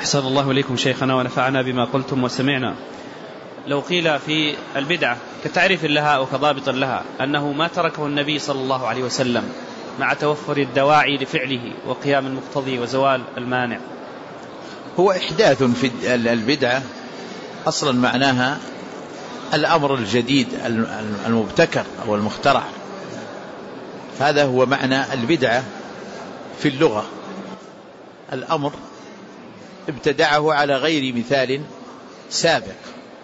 أحسن الله إليكم شيخنا ونفعنا بما قلتم وسمعنا. لو قيل في البدعة كتعريف لها وكضابط لها أنه ما تركه النبي صلى الله عليه وسلم مع توفر الدواعي لفعله وقيام المقتضي وزوال المانع. هو إحداث في البدعة أصلا معناها الأمر الجديد المبتكر أو المخترع، هذا هو معنى البدعة في اللغة. الأمر ابتدعه على غير مثال سابق.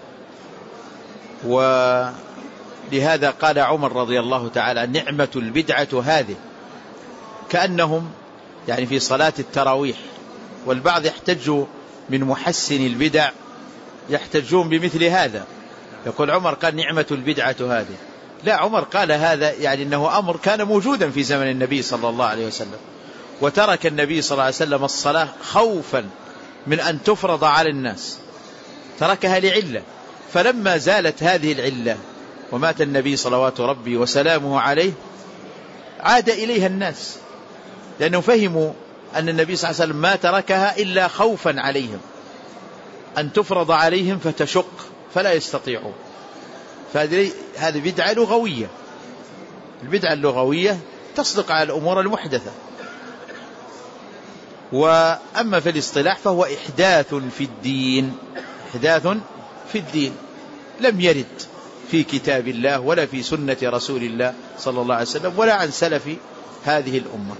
ولهذا قال عمر رضي الله تعالى نعمة البدعة هذه، كأنهم يعني في صلاة التراويح، والبعض يحتج من محسن البدع يحتجون بمثل هذا، يقول عمر قال نعمة البدعة هذه. لا، عمر قال هذا يعني أنه أمر كان موجودا في زمن النبي صلى الله عليه وسلم، وترك النبي صلى الله عليه وسلم الصلاة خوفا من أن تفرض على الناس، تركها لعلة، فلما زالت هذه العلة ومات النبي صلوات ربي وسلامه عليه عاد إليها الناس، لأنهم فهموا أن النبي صلى الله عليه وسلم ما تركها إلا خوفا عليهم أن تفرض عليهم فتشق فلا يستطيعون. فهذه بدعة لغوية. البدعة اللغوية تصدق على الأمور المحدثة. وأما في الاصطلاح فهو إحداث في الدين، إحداث في الدين لم يرد في كتاب الله ولا في سنة رسول الله صلى الله عليه وسلم ولا عن سلف هذه الأمة.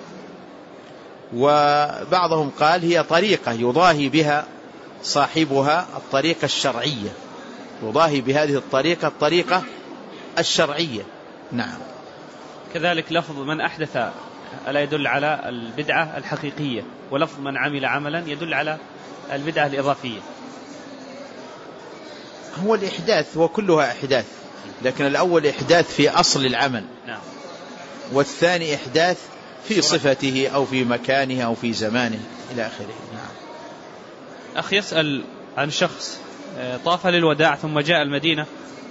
وبعضهم قال هي طريقة يضاهي بها صاحبها الطريقة الشرعية، يضاهي بهذه الطريقة الشرعية. نعم. كذلك لفظ من أحدث ألا يدل على البدعة الحقيقية، ولفظ من عمل عملا يدل على البدعة الإضافية. هو الإحداث وكلها إحداث، لكن الأول إحداث في أصل العمل، نعم، والثاني إحداث في صفته أو في مكانه أو في زمانه إلى آخره. نعم. أخ يسأل عن شخص طاف للوداع ثم جاء المدينة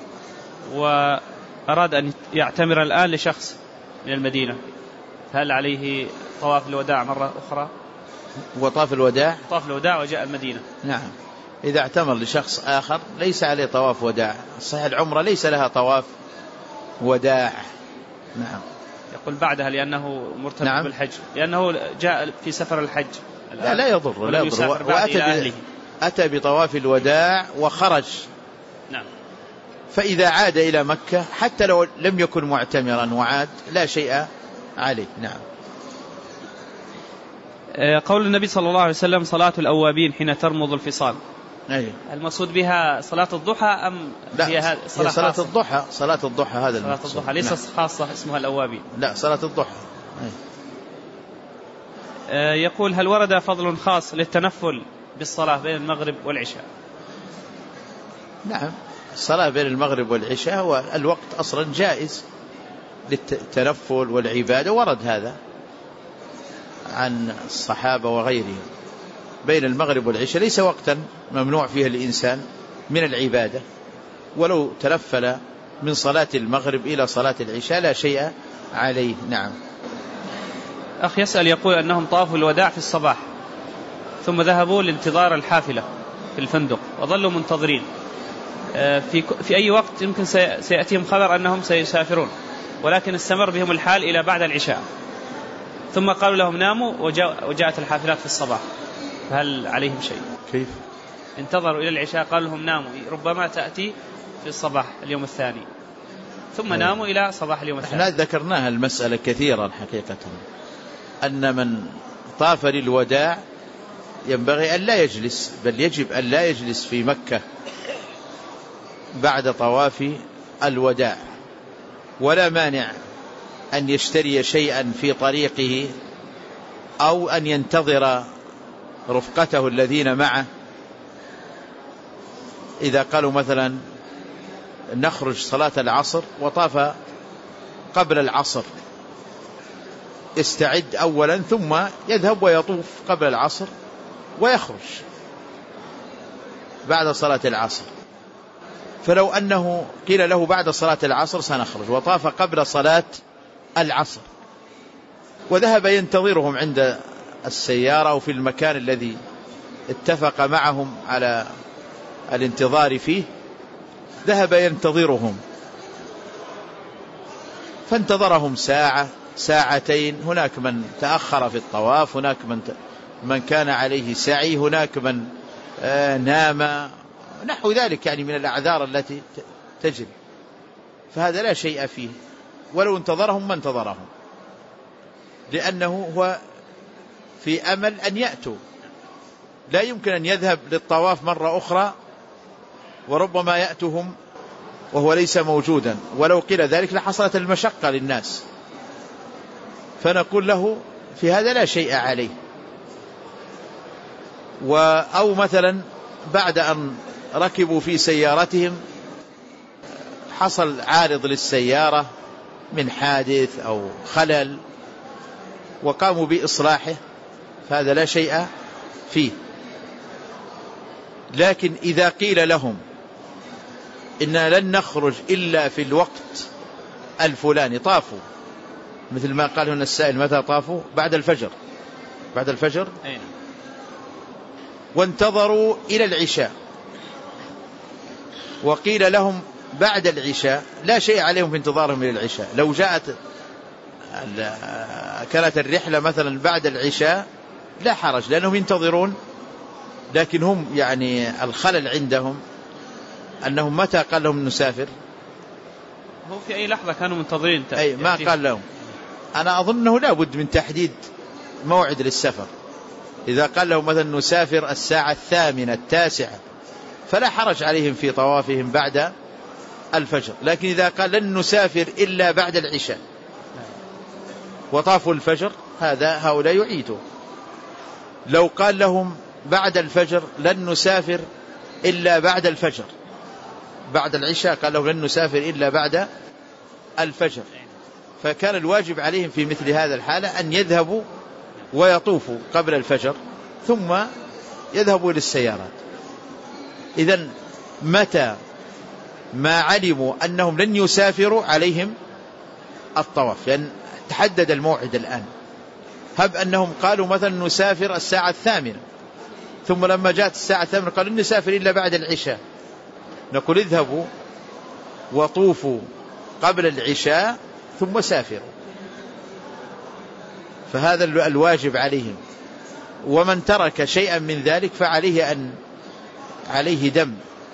وأراد أن يعتمر الآن لشخص من المدينة، هل عليه طواف الوداع مرة أخرى؟ وطاف الوداع، طاف الوداع وجاء المدينة. نعم، إذا اعتمر لشخص آخر ليس عليه طواف وداع. صحيح العمرة ليس لها طواف وداع. نعم. يقول بعدها لأنه مرتبط نعم. بالحج، لأنه جاء في سفر الحج. لا يضر. وأتى بطواف الوداع وخرج. نعم. فإذا عاد إلى مكة حتى لو لم يكن معتمرا وعاد لا شيء عليه. نعم. قول النبي صلى الله عليه وسلم صلاة الأوابين حين ترمض الفصال، أيه. المقصود بها صلاة الضحى أم هي صلاة الضحى؟ صلاة الضحى هذا صلاة الضحى ليس نعم. خاصة اسمها الأوابين. لا، صلاة الضحى. يقول هل ورد فضل خاص للتنفل بالصلاة بين المغرب والعشاء؟ نعم، الصلاة بين المغرب والعشاء هو الوقت أصلا جائز للتنفل والعبادة، ورد هذا عن الصحابة وغيرهم. بين المغرب والعشاء ليس وقتا ممنوع فيه الإنسان من العبادة، ولو تنفل من صلاة المغرب إلى صلاة العشاء لا شيء عليه. نعم. أخ يسأل يقول أنهم طافوا الوداع في الصباح ثم ذهبوا لانتظار الحافلة في الفندق وظلوا منتظرين، في أي وقت يمكن سيأتيهم خبر أنهم سيسافرون، ولكن استمر بهم الحال إلى بعد العشاء، ثم قالوا لهم ناموا وجاءت الحافلات في الصباح، فهل عليهم شيء؟ كيف؟ انتظروا إلى العشاء قالوا لهم ناموا، ربما تأتي في الصباح اليوم الثاني، ثم ناموا إلى صباح اليوم الثاني. احنا ذكرناها المسألة كثيرا حقيقة، أن من طاف للوداع ينبغي أن لا يجلس، بل يجب أن لا يجلس في مكة بعد طواف الوداع، ولا مانع أن يشتري شيئا في طريقه أو أن ينتظر رفقته الذين معه. إذا قالوا مثلا نخرج صلاة العصر وطاف قبل العصر، يستعد أولا ثم يذهب ويطوف قبل العصر ويخرج بعد صلاة العصر. فلو أنه قيل له بعد صلاة العصر سنخرج وطاف قبل صلاة العصر وذهب ينتظرهم عند السيارة أو في المكان الذي اتفق معهم على الانتظار فيه ذهب ينتظرهم، فانتظرهم ساعة ساعتين، هناك من تأخر في الطواف، هناك من كان عليه سعي، هناك من نام، نحو ذلك يعني من الأعذار التي تجري، فهذا لا شيء فيه، ولو انتظرهم ما انتظرهم، لأنه هو في أمل أن يأتوا، لا يمكن أن يذهب للطواف مرة أخرى وربما يأتهم وهو ليس موجودا، ولو قيل ذلك لحصلت المشقة للناس، فنقول له في هذا لا شيء عليه. أو مثلا بعد أن ركبوا في سيارتهم حصل عارض للسيارة من حادث أو خلل وقاموا بإصلاحه، فهذا لا شيء فيه. لكن إذا قيل لهم إننا لن نخرج إلا في الوقت الفلاني، طافوا مثل ما قال هنا السائل متى طافوا؟ بعد الفجر، بعد الفجر وانتظروا إلى العشاء، وقيل لهم بعد العشاء لا شيء عليهم في انتظارهم إلى العشاء، لو كانت الرحلة مثلا بعد العشاء لا حرج لأنهم ينتظرون، لكن هم يعني الخلل عندهم أنهم متى قال لهم نسافر؟ هو في أي لحظة كانوا منتظرين أي ما قال لهم. أنا أظنه لا بد من تحديد موعد للسفر، إذا قال لهم مثلا نسافر الساعة 8 9 فلا حرج عليهم في طوافهم بعد الفجر، لكن إذا قال لن نسافر إلا بعد العشاء وطافوا الفجر هؤلاء يعيدوا. لو قال لهم بعد الفجر لن نسافر إلا بعد الفجر، بعد العشاء قال لهم لن نسافر إلا بعد الفجر، فكان الواجب عليهم في مثل هذا الحالة أن يذهبوا ويطوفوا قبل الفجر ثم يذهبوا للسيارات. إذن متى ما علموا أنهم لن يسافروا عليهم الطواف، لأن تحدد الموعد الآن. هب أنهم قالوا مثلا نسافر الساعة 8 ثم لما جاءت الساعة 8 قالوا لن نسافر إلا بعد العشاء، نقول اذهبوا وطوفوا قبل العشاء ثم سافروا، فهذا الواجب عليهم. ومن ترك شيئا من ذلك فعليه عليه دم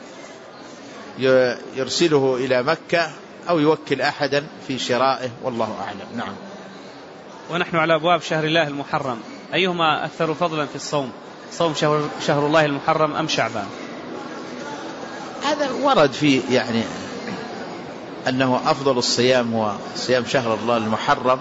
يرسله إلى مكة أو يوكل أحدا في شرائه، والله أعلم. نعم. ونحن على أبواب شهر الله المحرم، أيهما أكثر فضلا في الصوم، صوم شهر الله المحرم أم شعبان؟ هذا ورد فيه يعني أنه أفضل الصيام هو صيام شهر الله المحرم،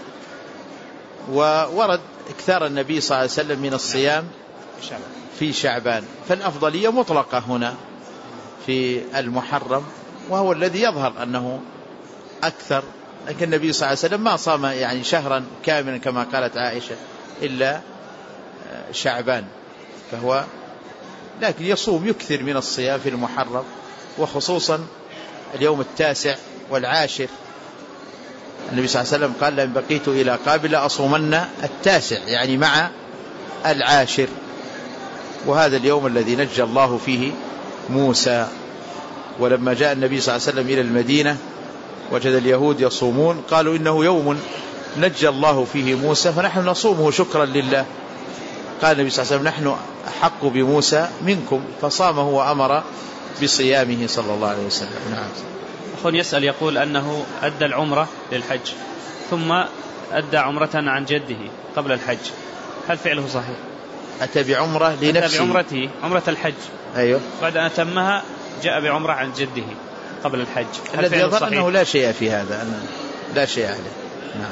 وورد اكثار النبي صلى الله عليه وسلم من الصيام في شعبان، فالأفضلية مطلقة هنا في المحرم، وهو الذي يظهر أنه أكثر، لكن النبي صلى الله عليه وسلم ما صام يعني شهرا كاملا كما قالت عائشة إلا شعبان، فهو لكن يصوم يكثر من الصيام في المحرم، وخصوصا اليوم 9 والعاشر. النبي صلى الله عليه وسلم قال لئن بقيت إلى قابل أصومن 9 يعني مع العاشر، وهذا اليوم الذي نجى الله فيه موسى. ولما جاء النبي صلى الله عليه وسلم إلى المدينة وجد اليهود يصومون، قالوا إنه يوم نجى الله فيه موسى فنحن نصومه شكرا لله. قال النبي صلى الله عليه وسلم نحن أحق بموسى منكم، فصامه وأمر بصيامه صلى الله عليه وسلم. نعم. أخوان يسأل يقول أنه أدى العمرة للحج ثم أدى عمرة عن جده قبل الحج، هل فعله صحيح؟ أتى بعمرة لنفسه، أتى بعمرته عمرة الحج، أيوه، بعد أن أتمها جاء بعمرة عن جده قبل الحج، الذي يظهر أنه لا شيء في هذا، أنه لا شيء عليه. نعم.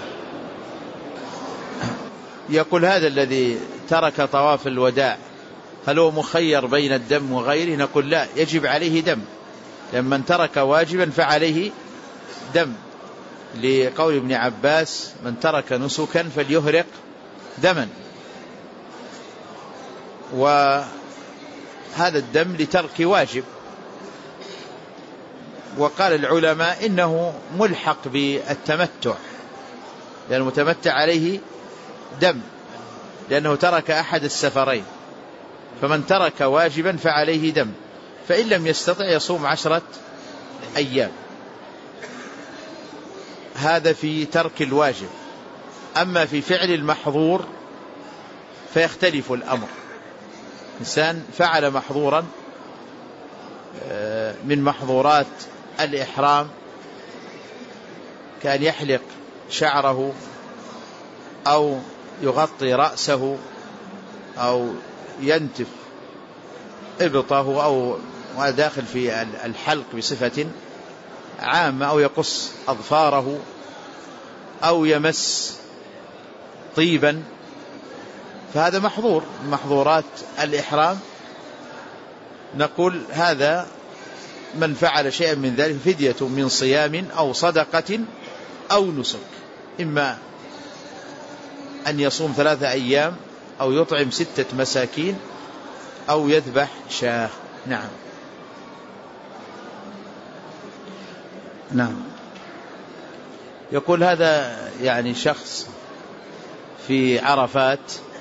يقول هذا الذي ترك طواف الوداع هل هو مخير بين الدم وغيره؟ نقول لا، يجب عليه دم، لمن ترك واجبا فعليه دم، لقول ابن عباس من ترك نسكا فليهرق دما، وهذا الدم لترك واجب. وقال العلماء إنه ملحق بالتمتع، لأن المتمتع عليه دم لأنه ترك أحد السفرين، فمن ترك واجبا فعليه دم، فإن لم يستطع يصوم 10 أيام. هذا في ترك الواجب. أما في فعل المحظور فيختلف الأمر. إنسان فعل محظورا من محظورات الإحرام كان يحلق شعره أو يغطي رأسه أو ينتف إبطه أو داخل في الحلق بصفة عامة أو يقص أظفاره أو يمس طيبا، فهذا محظور من محظورات الإحرام. نقول هذا من فعل شيئا من ذلك فدية من صيام أو صدقة أو نسك، إما أن يصوم 3 أيام أو يطعم 6 مساكين أو يذبح شاة. نعم. نعم. يقول هذا يعني شخص في عرفات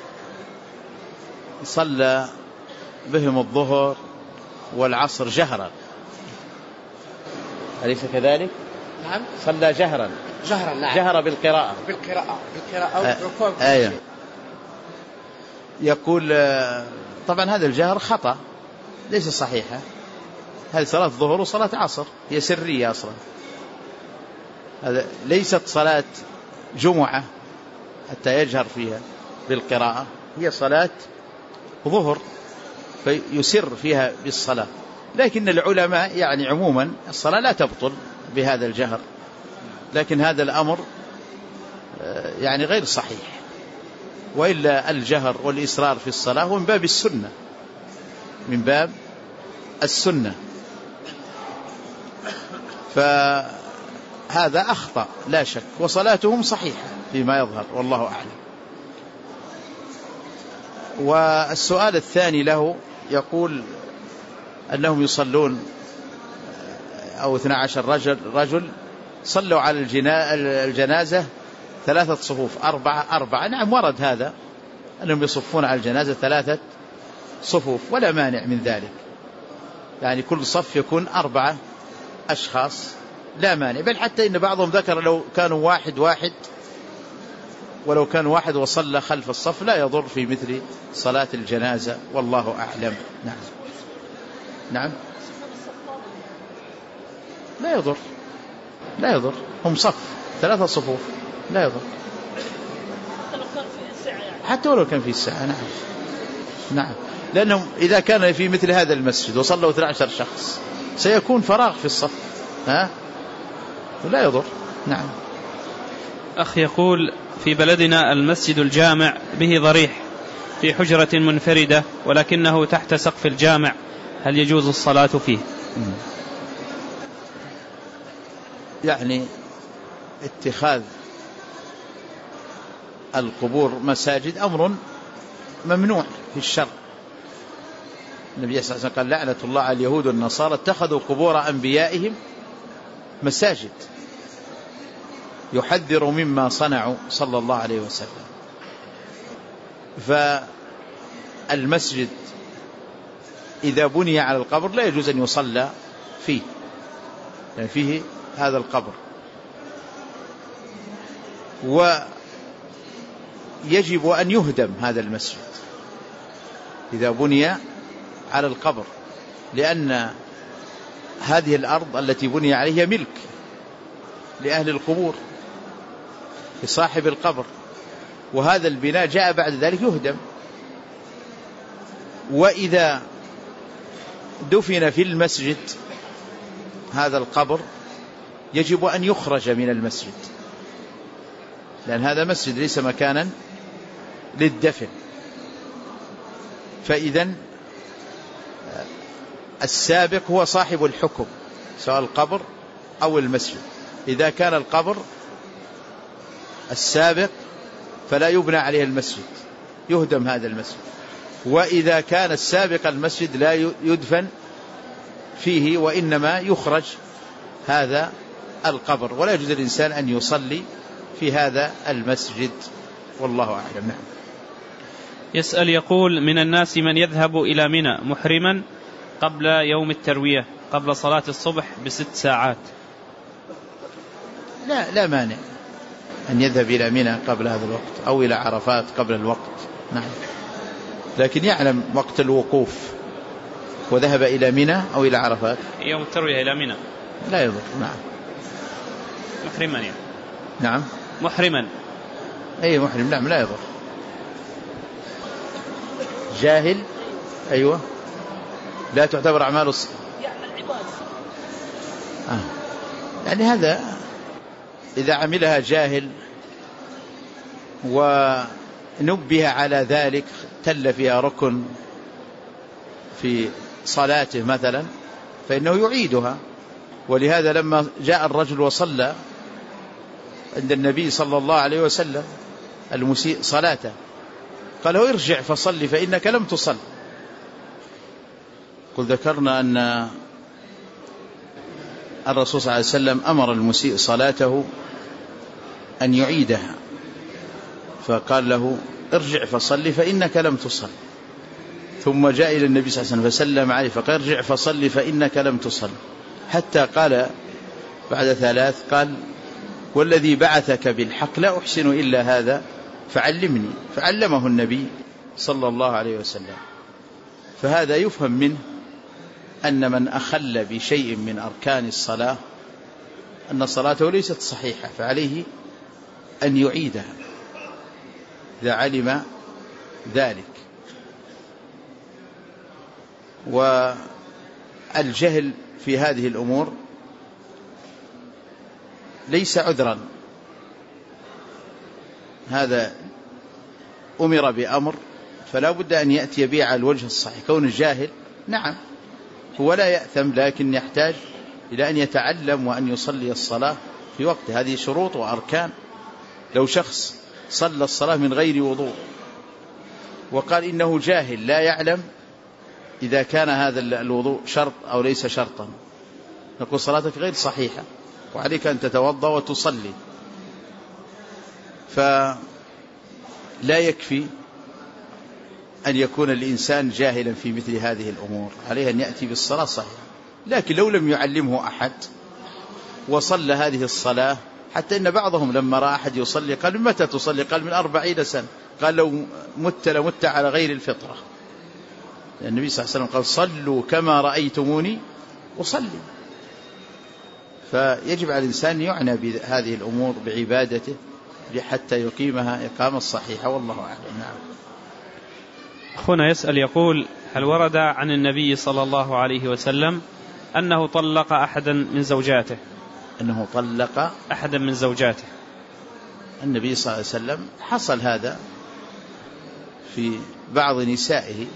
صلى بهم الظهر والعصر جهرا، أليس كذلك؟ نعم. صلى جهرا. نعم. جهر بالقراءة أيوة. يقول طبعا هذا الجهر خطأ ليس صحيحة. هذه صلاة ظهر وصلاة عصر، هي سرية أصلا، هذا ليست صلاة جمعة حتى يجهر فيها بالقراءة، هي صلاة ظهر فيسر فيها بالصلاة. لكن العلماء يعني عموما الصلاة لا تبطل بهذا الجهر، لكن هذا الأمر يعني غير صحيح. وإلا الجهر والإصرار في الصلاة هو من باب السنة، من باب السنة، فهذا أخطأ لا شك، وصلاتهم صحيحة فيما يظهر والله أعلم. والسؤال الثاني له يقول أنهم يصلون أو 12 رجل صلوا على الجنازة 3 صفوف 4. نعم ورد هذا أنهم يصفون على الجنازة 3 صفوف ولا مانع من ذلك، يعني كل صف يكون 4 أشخاص لا مانع. بل حتى إن بعضهم ذكر لو كانوا واحد ولو كان واحد وصلى خلف الصف لا يضر في مثل صلاة الجنازة والله أعلم. نعم. نعم لا يضر هم صف 3 صفوف لا يضر حتى ولو كان في الساعة. نعم لأنهم إذا كان في مثل هذا المسجد وصلوا 12 شخص سيكون فراغ في الصف لا يضر. نعم. أخ يقول في بلدنا المسجد الجامع به ضريح في حجرة منفردة ولكنه تحت سقف الجامع، هل يجوز الصلاة فيه؟ يعني اتخاذ القبور مساجد أمر ممنوع في الشرع. النبي صلى الله عليه وسلم قال لعنة الله على اليهود والنصارى اتخذوا قبور أنبيائهم مساجد، يحذر مما صنعوا صلى الله عليه وسلم. فالمسجد إذا بني على القبر لا يجوز أن يصلى فيه، يعني فيه هذا القبر، ويجب أن يهدم هذا المسجد إذا بني على القبر، لأن هذه الأرض التي بني عليها ملك لأهل القبور لصاحب القبر، وهذا البناء جاء بعد ذلك يهدم. وإذا دفن في المسجد هذا القبر يجب أن يخرج من المسجد، لأن هذا مسجد ليس مكانا للدفن. فإذا السابق هو صاحب الحكم سواء القبر أو المسجد. إذا كان القبر السابق فلا يبنى عليه المسجد، يهدم هذا المسجد. وإذا كان السابق المسجد لا يدفن فيه وإنما يخرج هذا القبر، ولا يجوز للإنسان أن يصلي في هذا المسجد والله أعلم. نعم. يسأل يقول: من الناس من يذهب إلى منى محرما قبل يوم التروية قبل صلاة الصبح ب6 ساعات. لا مانع أن يذهب إلى منى قبل هذا الوقت أو إلى عرفات قبل الوقت، نعم، لكن يعلم وقت الوقوف وذهب إلى منى أو إلى عرفات يوم التروية إلى منى لا يضر. نعم، محرما يعني. نعم، محرما، أي محرم، نعم، لا يضر. جاهل، أيوة، لا تعتبر أعمال يعني هذا إذا عملها جاهل ونبه على ذلك تل فيها ركن في صلاته مثلا فإنه يعيدها. ولهذا لما جاء الرجل وصلى عند النبي صلى الله عليه وسلم المسيء صلاته قال له: ارجع فصلي فإنك لم تصل. قل ذكرنا أن الرسول صلى الله عليه وسلم أمر المسيء صلاته أن يعيدها، فقال له: ارجع فصلي فإنك لم تصل. ثم جاء إلى النبي صلى الله عليه وسلم فسلم عليه فقال: ارجع فصلي فإنك لم تصل، حتى قال بعد 3 قال: والذي بعثك بالحق لا أحسن إلا هذا فعلمني، فعلمه النبي صلى الله عليه وسلم. فهذا يفهم منه أن من أخل بشيء من أركان الصلاة أن صلاته ليست صحيحة، فعليه أن يعيدها إذا علم ذلك. والجهل في هذه الأمور ليس عذرا، هذا أمر بأمر فلا بد أن يأتي به على الوجه الصحيح. كون الجاهل نعم هو لا يأثم، لكن يحتاج إلى أن يتعلم وأن يصلي الصلاة في وقت. هذه شروط وأركان. لو شخص صلى الصلاة من غير وضوء وقال إنه جاهل لا يعلم إذا كان هذا الوضوء شرط أو ليس شرطا، نقول صلاتك غير صحيحة وعليك أن تتوضأ وتصلي. فلا يكفي أن يكون الإنسان جاهلا في مثل هذه الأمور، عليه أن يأتي بالصلاة صحيحة. لكن لو لم يعلمه أحد وصلى هذه الصلاة، حتى إن بعضهم لما رأى أحد يصلي قال: متى تصلي؟ قال: من 40 سنة. قال: لو مت لمت على غير الفطرة. النبي صلى الله عليه وسلم قال: صلوا كما رأيتموني أصلي. فيجب على الإنسان يعنى بهذه الأمور بعبادته حتى يقيمها إقامة الصحيحة، والله أعلم. نعم. أخونا يسأل يقول: هل ورد عن النبي صلى الله عليه وسلم أنه طلق أحدا من زوجاته؟ أنه طلق أحدا من زوجاته. النبي صلى الله عليه وسلم حصل هذا في بعض نسائه،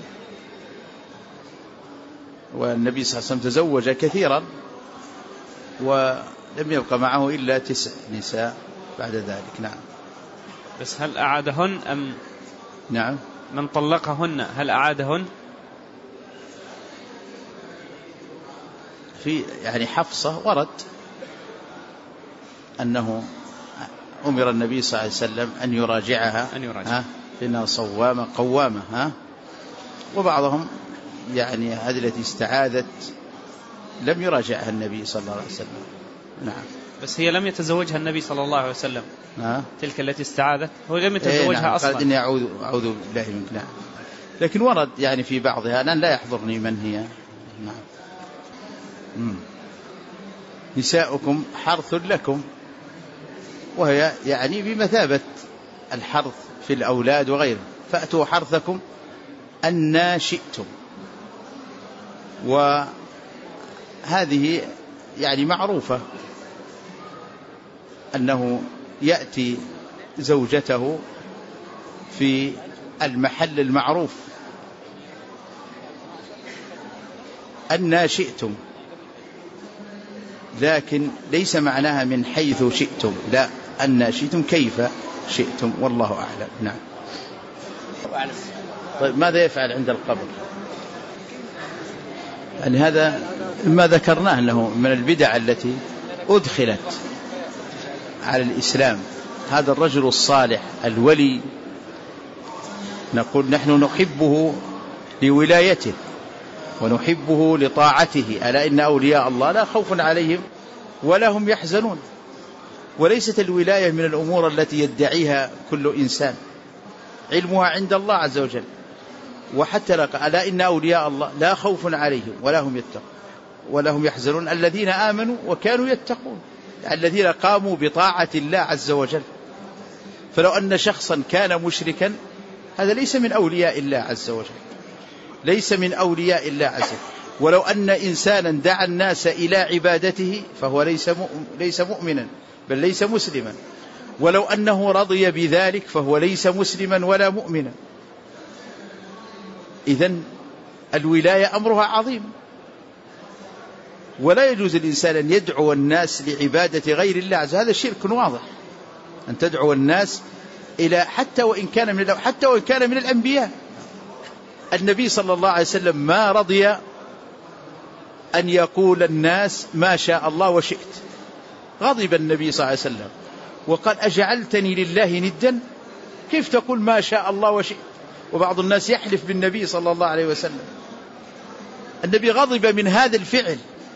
والنبي صلى الله عليه وسلم تزوج كثيرا ولم يبقى معه إلا 9 نساء بعد ذلك. نعم. بس هل أعادهن أم؟ نعم. من طلقهن هل أعادهن؟ في يعني حفصة ورد أنه أمر النبي صلى الله عليه وسلم أن يراجعها فإنها صوامة قوامة. وبعضهم يعني هذه التي استعاذت لم يراجعها النبي صلى الله عليه وسلم. نعم. بس هي لم يتزوجها النبي صلى الله عليه وسلم. تلك التي استعاذت هو لم يتزوجها نعم. أصلا. قال إني أعوذ بالله منك. نعم. لكن ورد يعني في بعضها، أنا لا يحضرني من هي. نعم. نساؤكم حرث لكم، وهي يعني بمثابة الحرث في الأولاد وغيره، فأتوا حرثكم أن شئتم. وهذه يعني معروفة أنه يأتي زوجته في المحل المعروف أن شئتم، لكن ليس معناها من حيث شئتم، لا، أن شئتم كيف شئتم، والله أعلم. نعم. طيب ماذا يفعل عند القبر؟ يعني هذا ما ذكرناه أنه من البدع التي أدخلت على الإسلام. هذا الرجل الصالح الولي نقول نحن نحبه لولايته ونحبه لطاعته، ألا إن أولياء الله لا خوف عليهم ولا هم يحزنون. وليست الولاية من الأمور التي يدعيها كل إنسان، علمها عند الله عز وجل. وحتى ألا إن أولياء الله لا خوف عليهم ولا هم يحزنون الذين آمنوا وكانوا يتقون، الذين قاموا بطاعة الله عز وجل. فلو أن شخصا كان مشركا هذا ليس من أولياء الله عز وجل، ليس من أولياء الله عز وجل. ولو أن إنسانا دعا الناس إلى عبادته فهو ليس مؤمنا بل ليس مسلما. ولو أنه رضي بذلك فهو ليس مسلما ولا مؤمنا. إذن الولاية أمرها عظيم، ولا يجوز الإنسان أن يدعو الناس لعبادة غير الله عز وجل، هذا شرك واضح. أن تدعو الناس إلى حتى وإن كان من الأنبياء. النبي صلى الله عليه وسلم ما رضي أن يقول الناس ما شاء الله وشئت، غضب النبي صلى الله عليه وسلم وقال أجعلتني لله ندا، كيف تقول ما شاء الله وشئت؟ وبعض الناس يحلف بالنبي صلى الله عليه وسلم. النبي غضب من هذا الفعل،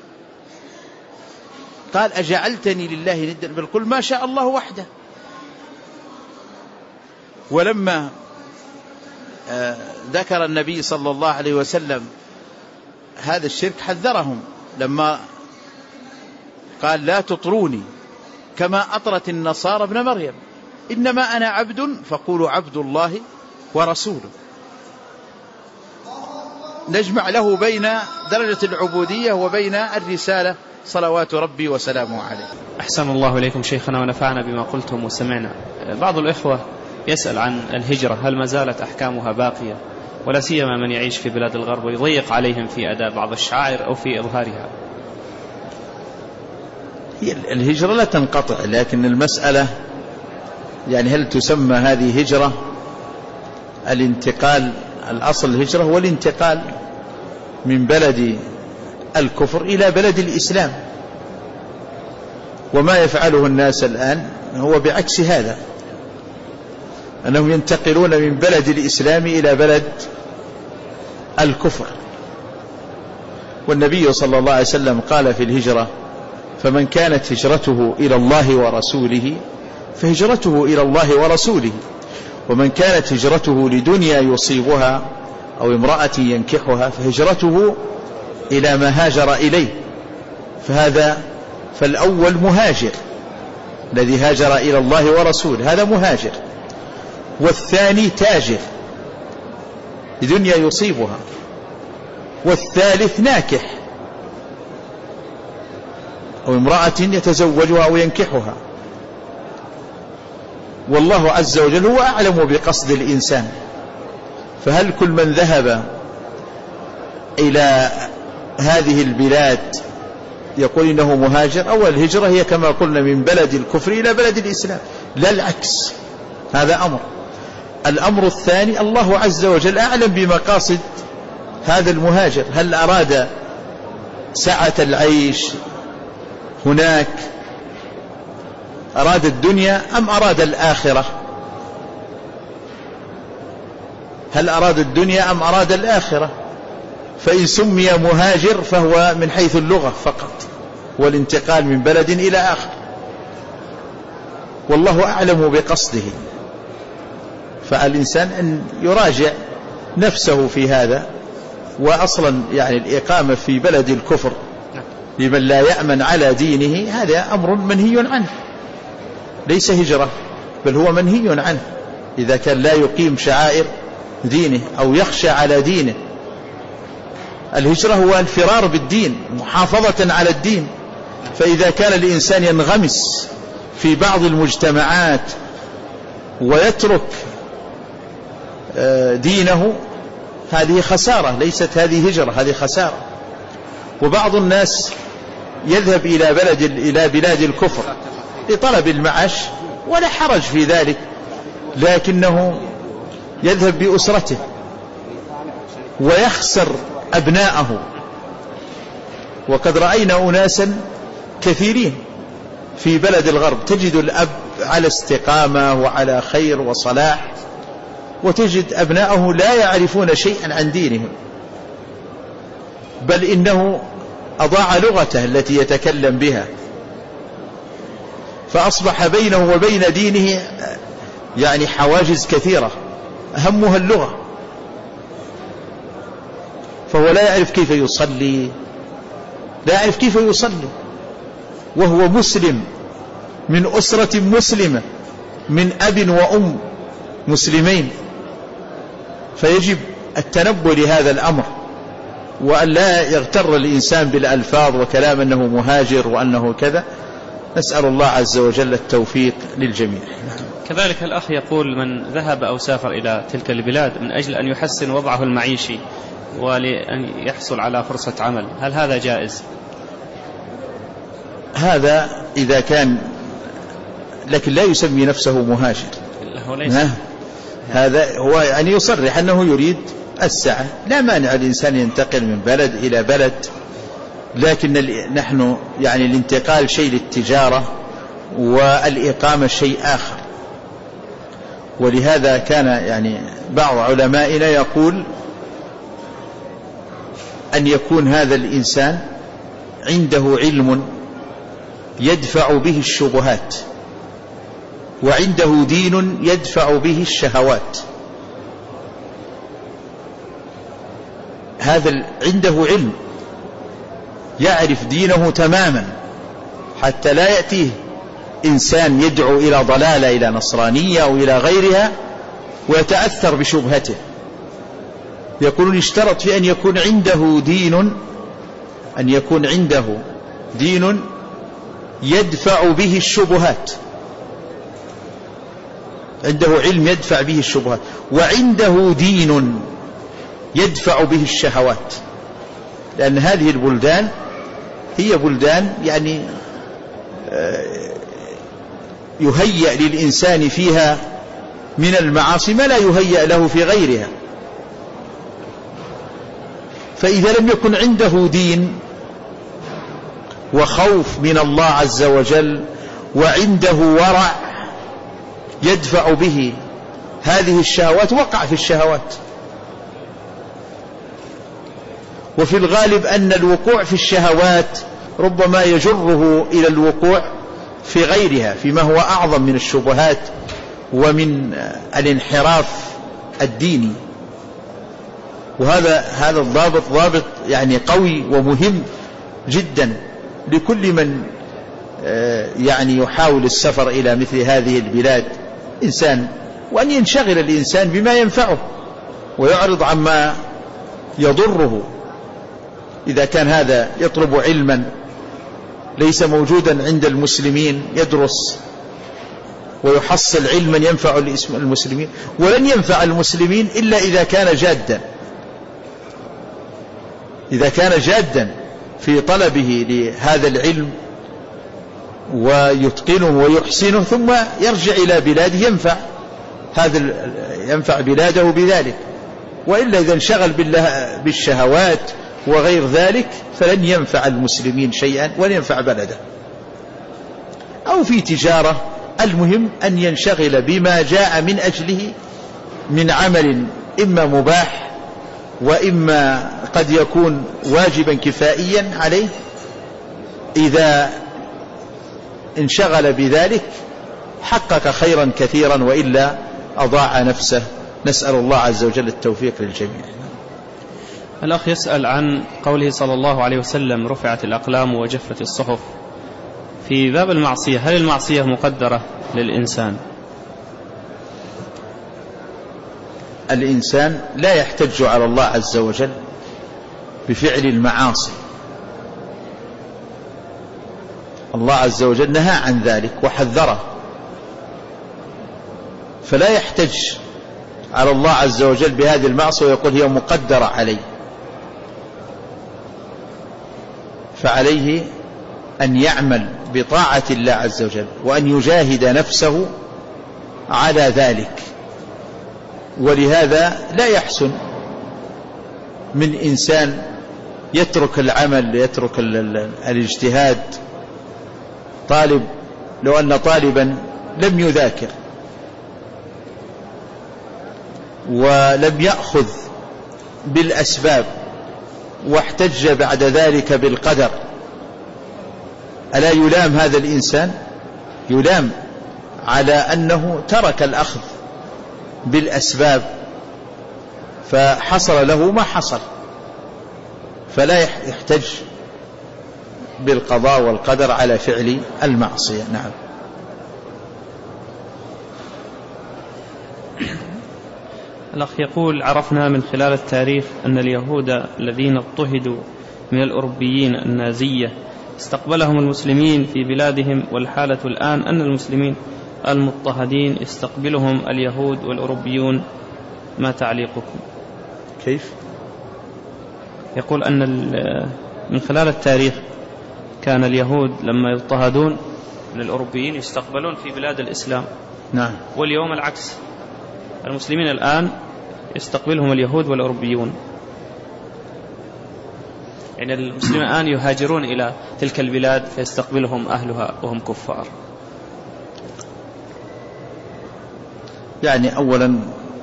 قال أجعلتني لله ندا، بل قل ما شاء الله وحده. ولما ذكر النبي صلى الله عليه وسلم هذا الشرك حذرهم، لما قال لا تطروني كما أطرت النصارى ابن مريم، إنما أنا عبد فقولوا عبد الله ورسوله. نجمع له بين درجة العبودية وبين الرسالة صلوات ربي وسلامه عليه. أحسن الله إليكم شيخنا ونفعنا بما قلتم وسمعنا. بعض الإخوة يسأل عن الهجرة، هل ما زالت أحكامها باقية، ولا سيما من يعيش في بلاد الغرب ويضيق عليهم في أداء بعض الشعائر أو في إظهارها؟ الهجرة لا تنقطع، لكن المسألة يعني هل تسمى هذه هجرة؟ الانتقال، الأصل الهجرة هو الانتقال من بلد الكفر إلى بلد الإسلام، وما يفعله الناس الآن هو بعكس هذا، أنهم ينتقلون من بلد الإسلام إلى بلد الكفر. والنبي صلى الله عليه وسلم قال في الهجرة: فمن كانت هجرته إلى الله ورسوله فهجرته إلى الله ورسوله، ومن كانت هجرته لدنيا يصيبها أو امرأة ينكحها فهجرته إلى ما هاجر إليه. فالأول مهاجر، الذي هاجر إلى الله ورسوله هذا مهاجر، والثاني تاجر لدنيا يصيبها، والثالث ناكح أو امرأة يتزوجها أو ينكحها. والله عز وجل هو أعلم بقصد الإنسان، فهل كل من ذهب إلى هذه البلاد يقول إنه مهاجر؟ أول الهجرة هي كما قلنا من بلد الكفر إلى بلد الإسلام، لا العكس. هذا أمر. الأمر الثاني، الله عز وجل أعلم بمقاصد هذا المهاجر، هل أراد سعة العيش هناك، أراد الدنيا أم أراد الآخرة؟ هل أراد الدنيا أم أراد الآخرة؟ فإن سمي مهاجر فهو من حيث اللغة فقط، والانتقال من بلد إلى آخر، والله أعلم بقصده. فالإنسان أن يراجع نفسه في هذا. وأصلا يعني الإقامة في بلد الكفر لمن لا يأمن على دينه هذا أمر منهي عنه، ليس هجرة بل هو منهي عنه، إذا كان لا يقيم شعائر دينه أو يخشى على دينه. الهجرة هو الفرار بالدين، محافظة على الدين. فإذا كان الإنسان ينغمس في بعض المجتمعات ويترك دينه هذه خسارة، ليست هذه هجرة، هذه خسارة. وبعض الناس يذهب إلى بلاد الكفر لطلب المعاش ولا حرج في ذلك، لكنه يذهب بأسرته ويخسر أبناءه. وقد رأينا أناسا كثيرين في بلد الغرب تجد الأب على استقامة وعلى خير وصلاح، وتجد أبناءه لا يعرفون شيئا عن دينهم، بل إنه أضاع لغته التي يتكلم بها، فأصبح بينه وبين دينه يعني حواجز كثيرة أهمها اللغة، فهو لا يعرف كيف يصلي، لا يعرف كيف يصلي وهو مسلم من أسرة مسلمة من أب وأم مسلمين. فيجب التنبه لهذا الأمر، وأن لا يغتر الإنسان بالألفاظ وكلام أنه مهاجر وأنه كذا. نسأل الله عز وجل التوفيق للجميع. كذلك الأخ يقول من ذهب أو سافر إلى تلك البلاد من أجل أن يحسن وضعه المعيشي ولأن يحصل على فرصة عمل، هل هذا جائز؟ هذا إذا كان، لكن لا يسمي نفسه مهاجر، هذا هو يعني يصرح أنه يريد السعة. لا مانع الإنسان ينتقل من بلد إلى بلد، لكن نحن يعني الانتقال شيء للتجارة والإقامة شيء آخر. ولهذا كان يعني بعض علمائنا يقول أن يكون هذا الإنسان عنده علم يدفع به الشبهات، وعنده دين يدفع به الشهوات. هذا عنده علم يعرف دينه تماما، حتى لا يأتيه إنسان يدعو إلى ضلالة، إلى نصرانية أو إلى غيرها، ويتأثر بشبهته. يقولون اشترط في أن يكون عنده دين يدفع به الشبهات، عنده علم يدفع به الشبهات، وعنده دين يدفع به الشهوات. لأن هذه البلدان هي بلدان يعني يهيأ للإنسان فيها من المعاصي ما لا يهيأ له في غيرها. فإذا لم يكن عنده دين وخوف من الله عز وجل وعنده ورع يدفع به هذه الشهوات، وقع في الشهوات. وفي الغالب أن الوقوع في الشهوات ربما يجره إلى الوقوع في غيرها، فيما هو أعظم من الشبهات ومن الانحراف الديني. وهذا الضابط ضابط يعني قوي ومهم جدا لكل من يعني يحاول السفر إلى مثل هذه البلاد إنسان، وأن ينشغل الإنسان بما ينفعه ويعرض عما يضره. إذا كان هذا يطلب علما ليس موجودا عند المسلمين يدرس ويحصل علما ينفع المسلمين، ولن ينفع المسلمين إلا إذا كان جادا، إذا كان جادا في طلبه لهذا العلم ويتقنه ويحسنه، ثم يرجع إلى بلاده ينفع بلاده بذلك. وإلا إذا انشغل بالشهوات وغير ذلك فلن ينفع المسلمين شيئا ولن ينفع بلده. أو في تجارة، المهم أن ينشغل بما جاء من أجله من عمل إما مباح وإما قد يكون واجبا كفائيا عليه. إذا انشغل بذلك حقق خيرا كثيرا، وإلا أضاع نفسه. نسأل الله عز وجل التوفيق للجميع. الأخ يسأل عن قوله صلى الله عليه وسلم رفعت الأقلام وجفت الصحف. في باب المعصية، هل المعصية مقدرة للإنسان؟ الإنسان لا يحتج على الله عز وجل بفعل المعاصي، الله عز وجل نهى عن ذلك وحذره، فلا يحتج على الله عز وجل بهذه المعصية ويقول هي مقدرة عليه. فعليه أن يعمل بطاعة الله عز وجل وأن يجاهد نفسه على ذلك. ولهذا لا يحسن من إنسان يترك العمل، يترك الاجتهاد. لو أن طالبا لم يذاكر ولم يأخذ بالأسباب واحتج بعد ذلك بالقدر، ألا يلام هذا الإنسان؟ يلام على أنه ترك الأخذ بالأسباب فحصل له ما حصل، فلا يحتج بالقضاء والقدر على فعل المعصية. نعم. الأخ يقول: عرفنا من خلال التاريخ أن اليهود الذين اضطهدوا من الأوروبيين النازية استقبلهم المسلمين في بلادهم، والحالة الآن أن المسلمين المضطهدين يستقبلهم اليهود والأوروبيون، ما تعليقكم؟ كيف؟ يقول أن من خلال التاريخ كان اليهود لما يضطهدون من الأوروبيين يستقبلون في بلاد الإسلام. نعم. واليوم العكس، المسلمين الآن يستقبلهم اليهود والأوروبيون، يعني المسلمين الآن يهاجرون إلى تلك البلاد فيستقبلهم أهلها وهم كفار. يعني أولا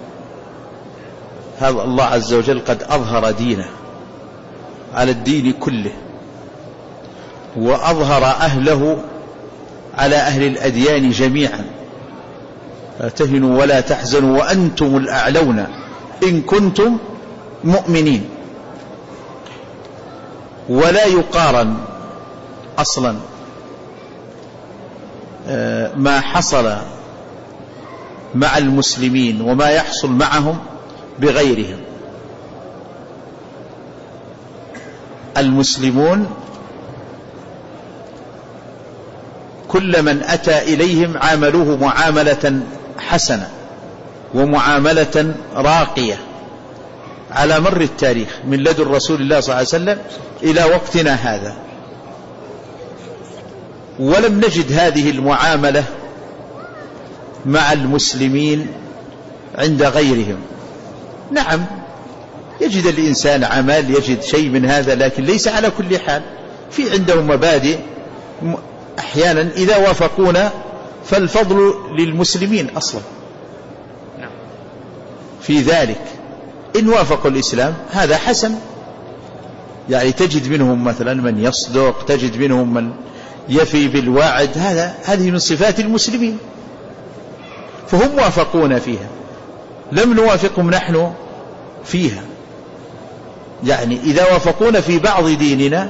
هذا الله عز وجل قد أظهر دينه على الدين كله، وأظهر أهله على أهل الأديان جميعا. لا تهنوا ولا تحزنوا وأنتم الأعلون إن كنتم مؤمنين. ولا يقارن أصلا ما حصل مع المسلمين وما يحصل معهم بغيرهم. المسلمون كل من أتى إليهم عاملوه معاملة حسنة ومعاملة راقية على مر التاريخ من لدن رسول الله صلى الله عليه وسلم إلى وقتنا هذا، ولم نجد هذه المعاملة مع المسلمين عند غيرهم. نعم، يجد الإنسان عمل، يجد شيء من هذا، لكن ليس على كل حال. في عندهم مبادئ أحيانا إذا وافقونا فالفضل للمسلمين أصلا في ذلك. إن وافقوا الإسلام هذا حسن، يعني تجد منهم مثلا من يصدق، تجد منهم من يفي بالوعد، هذه من صفات المسلمين، فهم وافقون فيها، لم نوافقهم نحن فيها. يعني إذا وافقون في بعض ديننا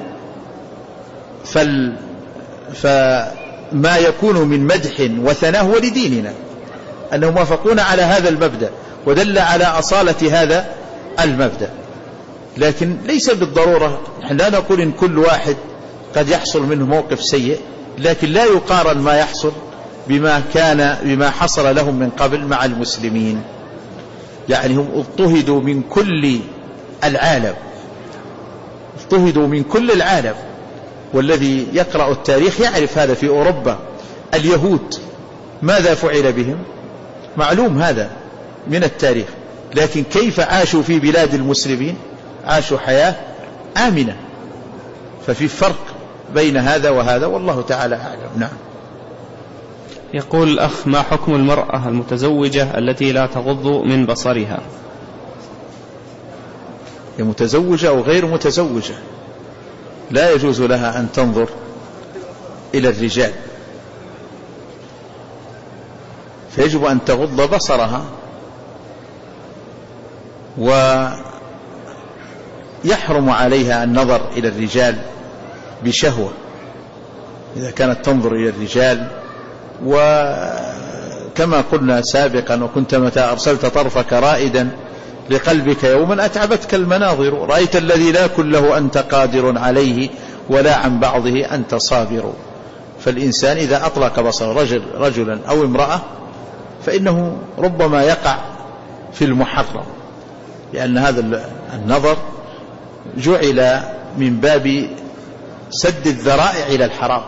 فما يكون من مدح وثناء هو لديننا، أنهم وافقون على هذا المبدأ ودل على أصالة هذا المبدأ. لكن ليس بالضرورة، نحن لا نقول إن كل واحد قد يحصل منه موقف سيء، لكن لا يقارن ما يحصل بما حصل لهم من قبل مع المسلمين. يعني هم اضطهدوا من كل العالم، اضطهدوا من كل العالم، والذي يقرأ التاريخ يعرف هذا. في أوروبا اليهود ماذا فعل بهم؟ معلوم هذا من التاريخ، لكن كيف عاشوا في بلاد المسلمين؟ عاشوا حياة آمنة. ففي فرق بين هذا وهذا، والله تعالى أعلم. نعم. يقول الأخ: ما حكم المرأة المتزوجة التي لا تغض من بصرها؟ هي متزوجة أو غير متزوجة، لا يجوز لها أن تنظر إلى الرجال، فيجب أن تغض بصرها. ويحرم عليها النظر إلى الرجال بشهوة إذا كانت تنظر إلى الرجال. وكما قلنا سابقا: وكنت متى أرسلت طرفك رائدا لقلبك يوما أتعبتك المناظر، رأيت الذي لا كله أنت قادر عليه ولا عن بعضه أنت صابر. فالإنسان إذا أطلق بصر رجلا أو امرأة فإنه ربما يقع في المحرم، لأن هذا النظر جعل من باب سد الذرائع إلى الحرام،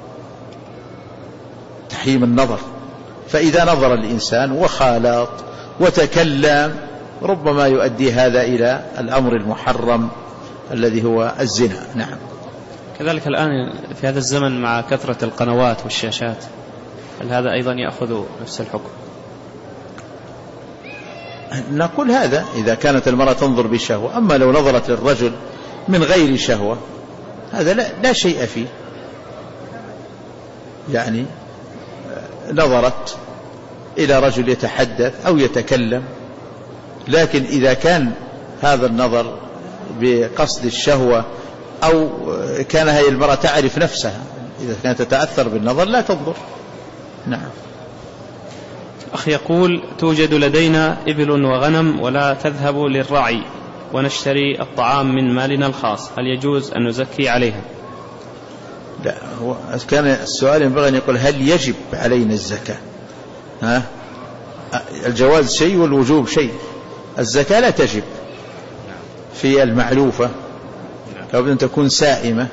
تحريم النظر. فإذا نظر الإنسان وخالط وتكلم ربما يؤدي هذا إلى الأمر المحرم الذي هو الزنا. نعم. كذلك الآن في هذا الزمن مع كثرة القنوات والشاشات، هل هذا أيضا يأخذ نفس الحكم؟ نقول هذا إذا كانت المرأة تنظر بشهوة. أما لو نظرت للرجل من غير شهوة هذا لا شيء فيه، يعني نظرت إلى رجل يتحدث أو يتكلم، لكن إذا كان هذا النظر بقصد الشهوة أو كان هذه المرأة تعرف نفسها، إذا كانت تتأثر بالنظر لا تنظر. نعم. أخي يقول: توجد لدينا إبل وغنم ولا تذهب للرعي ونشتري الطعام من مالنا الخاص، هل يجوز أن نزكي عليها؟ لا، هو كان السؤال ينبغي أن يقول هل يجب علينا الزكاة؟ الجواز شيء والوجوب شيء. الزكاة لا تجب في المعلوفة، لابد أن تكون سائمة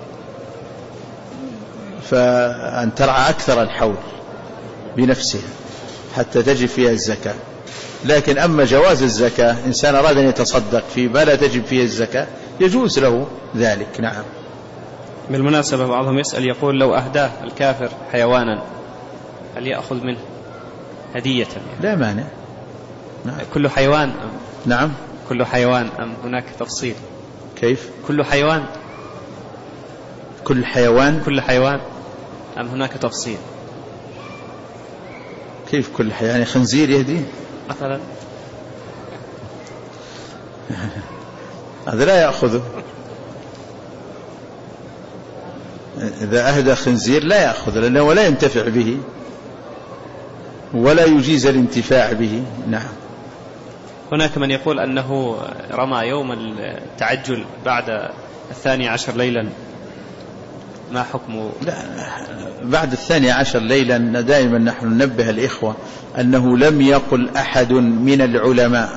فأن ترعى أكثر الحول بنفسها حتى تجب فيها الزكاة. لكن أما جواز الزكاة، إنسان أراد أن يتصدق في ما لا تجب فيه الزكاة يجوز له ذلك. نعم. بالمناسبة بعضهم يسأل يقول: لو أهداه الكافر حيوانا هل يأخذ منه هدية؟ يعني لا مانع. نعم. كل حيوان نعم. كل حيوان أم هناك تفصيل؟ كيف؟ كل حيوان كل حيوان أم هناك تفصيل؟ كيف كل حيوان؟ يعني خنزير يهدي مثلا؟ هذا لا يأخذه. إذا أهدى خنزير لا يأخذ، لأنه لا ينتفع به ولا يجيز الانتفاع به. نعم. هناك من يقول أنه رمى يوم التعجل بعد 12 ليلا، ما حكمه؟ لا، بعد 12 ليلا دائما نحن ننبه الإخوة أنه لم يقل أحد من العلماء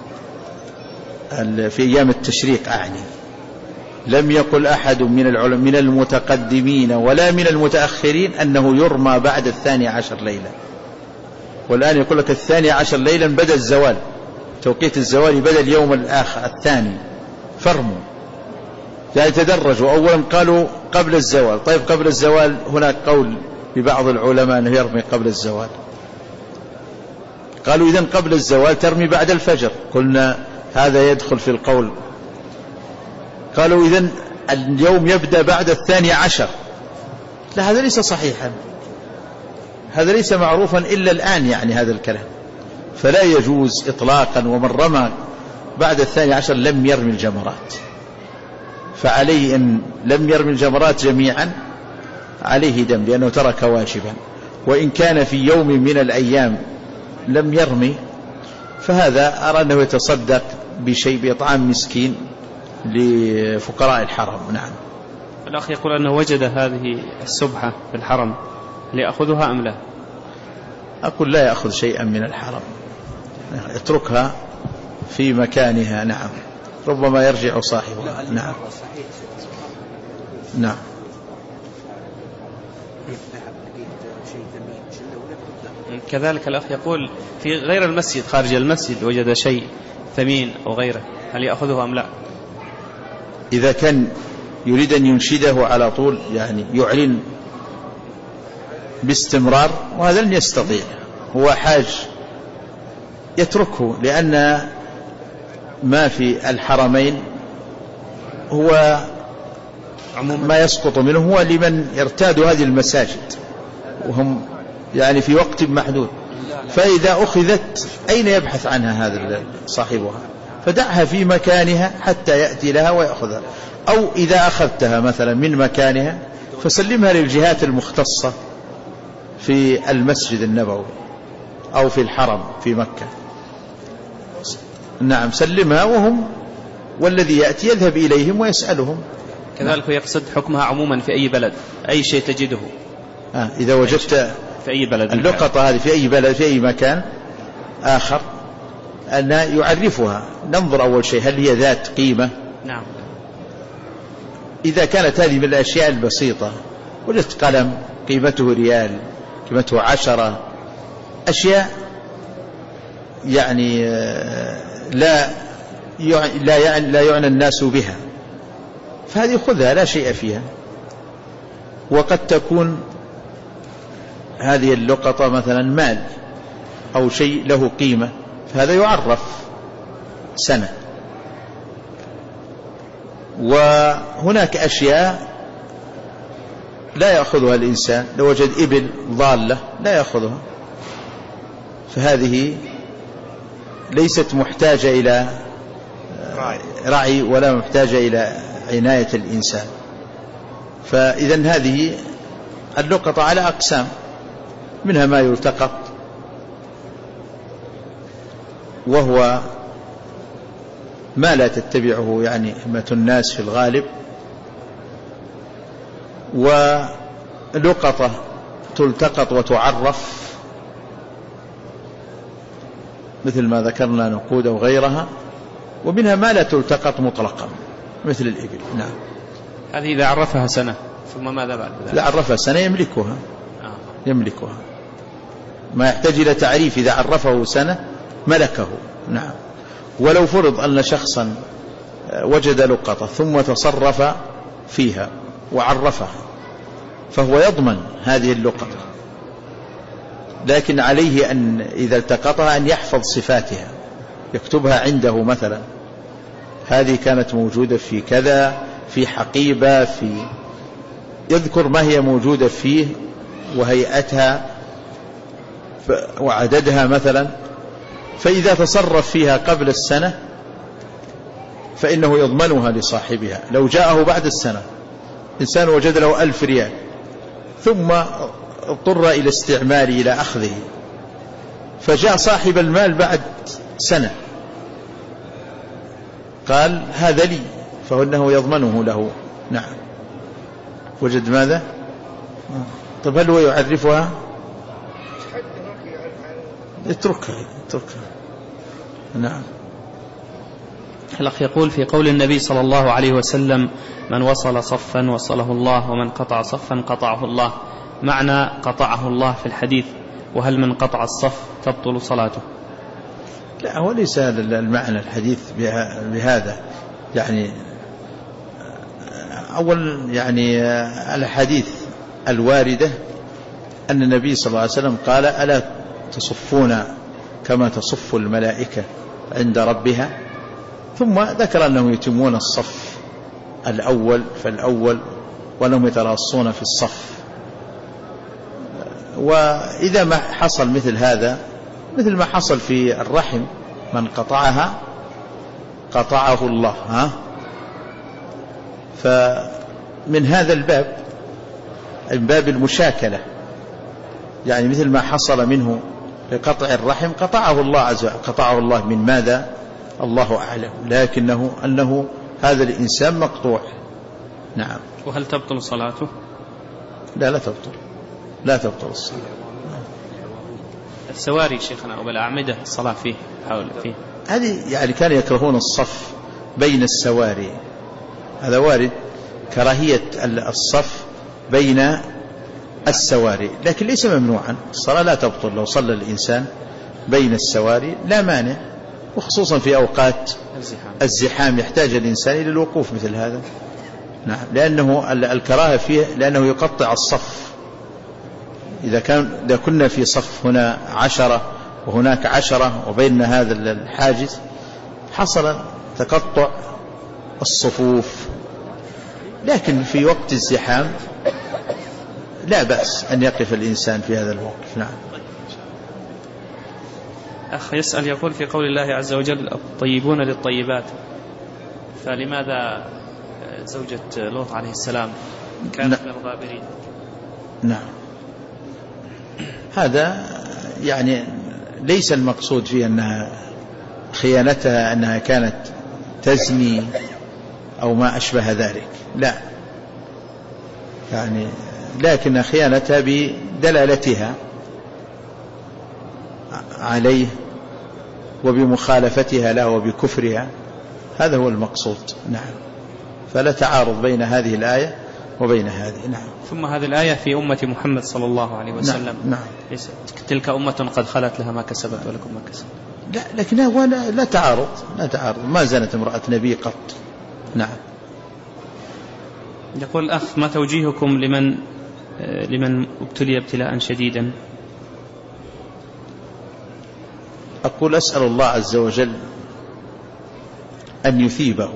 في أيام التشريق، أعني لم يقل أحد من العلماء من المتقدمين ولا من المتأخرين أنه يرمى بعد 12 ليلا. والآن يقول لك 12 ليلا بدأ الزوال، توقيت الزوال بدأ اليوم الآخر الثاني، فرموا. يعني تدرجوا، أولا قالوا قبل الزوال. طيب قبل الزوال هناك قول ببعض العلماء أنه يرمي قبل الزوال، قالوا إذن قبل الزوال ترمي بعد الفجر، قلنا هذا يدخل في القول. قالوا إذن اليوم يبدأ بعد 12، لا هذا ليس صحيحا، هذا ليس معروفا إلا الآن يعني هذا الكلام، فلا يجوز إطلاقا. ومن رمى بعد 12 لم يرمي الجمرات، فعليه إن لم يرمي الجمرات جميعا عليه دم لأنه ترك واجبا. وإن كان في يوم من الأيام لم يرمي فهذا أرى أنه يتصدق بشيء بإطعام مسكين لفقراء الحرم. نعم. الأخ يقول أنه وجد هذه السبحة في الحرم، ليأخذها أم لا؟ أقول لا يأخذ شيئا من الحرم، اتركها في مكانها. نعم. ربما يرجع صاحبها. نعم. نعم. كذلك الأخ يقول في غير المسجد، خارج المسجد وجد شيء ثمين أو غيره، هل يأخذه أم لا؟ إذا كان يريد أن ينشده على طول، يعني يعلن باستمرار، وهذا لن يستطيع، هو حاج يتركه، لأن ما في الحرمين هو ما يسقط منه هو لمن يرتاد هذه المساجد وهم يعني في وقت محدود، فإذا أخذت أين يبحث عنها هذا صاحبها؟ فدعها في مكانها حتى يأتي لها ويأخذها. أو إذا أخذتها مثلا من مكانها فسلمها للجهات المختصة في المسجد النبوي أو في الحرم في مكة. نعم، سلمها وهم والذي يأتي يذهب إليهم ويسألهم. كذلك يقصد حكمها عموما في أي بلد، أي شيء تجده. إذا وجدت في أي بلد اللقطة هذه في أي بلد في أي مكان آخر أن يعرفها، ننظر أول شيء هل هي ذات قيمة. نعم. إذا كانت هذه من الأشياء البسيطة، وجدت قلم قيمته ريال، قيمته 10، أشياء يعني لا يعنى الناس بها، فهذه خذها لا شيء فيها. وقد تكون هذه اللقطة مثلا مال أو شيء له قيمة، هذا يعرف سنة. وهناك أشياء لا يأخذها الإنسان، لو وجد إبل ضالة لا يأخذها، فهذه ليست محتاجة إلى رعي ولا محتاجة إلى عناية الإنسان. فإذن هذه اللقطة على أقسام، منها ما يلتقط وهو ما لا تتبعه يعني همة الناس في الغالب، ولقطة تلتقط وتعرف مثل ما ذكرنا نقود أو غيرها، ومنها ما لا تلتقط مطلقا مثل الإبل. نعم. هذه إذا عرفها سنة ثم ماذا بعد ذلك؟ إذا عرفها سنة يملكها ما يحتاج إلى تعريف. إذا عرفه سنة ملكه. نعم. ولو فرض أن شخصا وجد لقطة ثم تصرف فيها وعرفها فهو يضمن هذه اللقطة، لكن عليه أن إذا التقطها أن يحفظ صفاتها، يكتبها عنده مثلا هذه كانت موجودة في كذا، في حقيبة، يذكر ما هي موجودة فيه وهيئتها وعددها مثلا. فإذا تصرف فيها قبل السنة فإنه يضمنها لصاحبها. لو جاءه بعد السنة إنسان وجد له 1000 ريال ثم اضطر إلى استعماله إلى أخذه، فجاء صاحب المال بعد سنة قال هذا لي، فإنه يضمنه له. نعم. وجد ماذا؟ طب هل هو يعرفها؟ اتركها. نعم. الأخ يقول في قول النبي صلى الله عليه وسلم من وصل صفا وصله الله ومن قطع صفا قطعه الله، معنى قطعه الله في الحديث، وهل من قطع الصف تبطل صلاته؟ لا، هو ليس المعنى الحديث بهذا. يعني أول يعني الحديث الواردة أن النبي صلى الله عليه وسلم قال ألا تصفون كما تصف الملائكة عند ربها، ثم ذكر أنهم يتمون الصف الأول فالأول ولم يتراصون في الصف. وإذا ما حصل مثل هذا، مثل ما حصل في الرحم، من قطعها قطعه الله. فمن هذا الباب، باب المشاكلة، يعني مثل ما حصل منه لقطع الرحم قطعه الله عز وجل. قطعه الله من ماذا؟ الله أعلم، لكنه أنه هذا الإنسان مقطوع. نعم. وهل تبطل صلاته؟ لا تبطل الصلاة. السواري شيخنا أو بالأعمدة الصلاة فيه حول فيه، هذه يعني كان يكرهون الصف بين السواري، هذا وارد كراهية الصف بين السواري، لكن ليس ممنوعا. الصلاة لا تبطل لو صلى الإنسان بين السواري، لا مانع، وخصوصا في أوقات الزحام يحتاج الإنسان إلى الوقوف مثل هذا. نعم. لأنه الكراهة فيه لأنه يقطع الصف. إذا كنا في صف هنا 10 وهناك 10 وبيننا هذا الحاجز، حصل تقطع الصفوف. لكن في وقت الزحام لا بأس أن يقف الإنسان في هذا الموقف. نعم. أخ يسأل يقول في قول الله عز وجل الطيبون للطيبات، فلماذا زوجة لوط عليه السلام كانت من الغابرين؟ نعم. هذا يعني ليس المقصود فيه أنها خيانتها أنها كانت تزني أو ما أشبه ذلك، لا، يعني لكن خيانتها بدلالتها عليه وبمخالفتها له وبكفرها، هذا هو المقصود. نعم. فلا تعارض بين هذه الآية وبين هذه. نعم. ثم هذه الآية في أمة محمد صلى الله عليه وسلم. نعم. تلك أمة قد خلت لها ما كسبت ولكم ما كسبت. لا، لكنه لا تعارض، ما زنت امرأة نبي قط. نعم. يقول الأخ ما توجيهكم لمن ابتلي ابتلاء شديدا؟ أقول أسأل الله عز وجل أن يثيبه،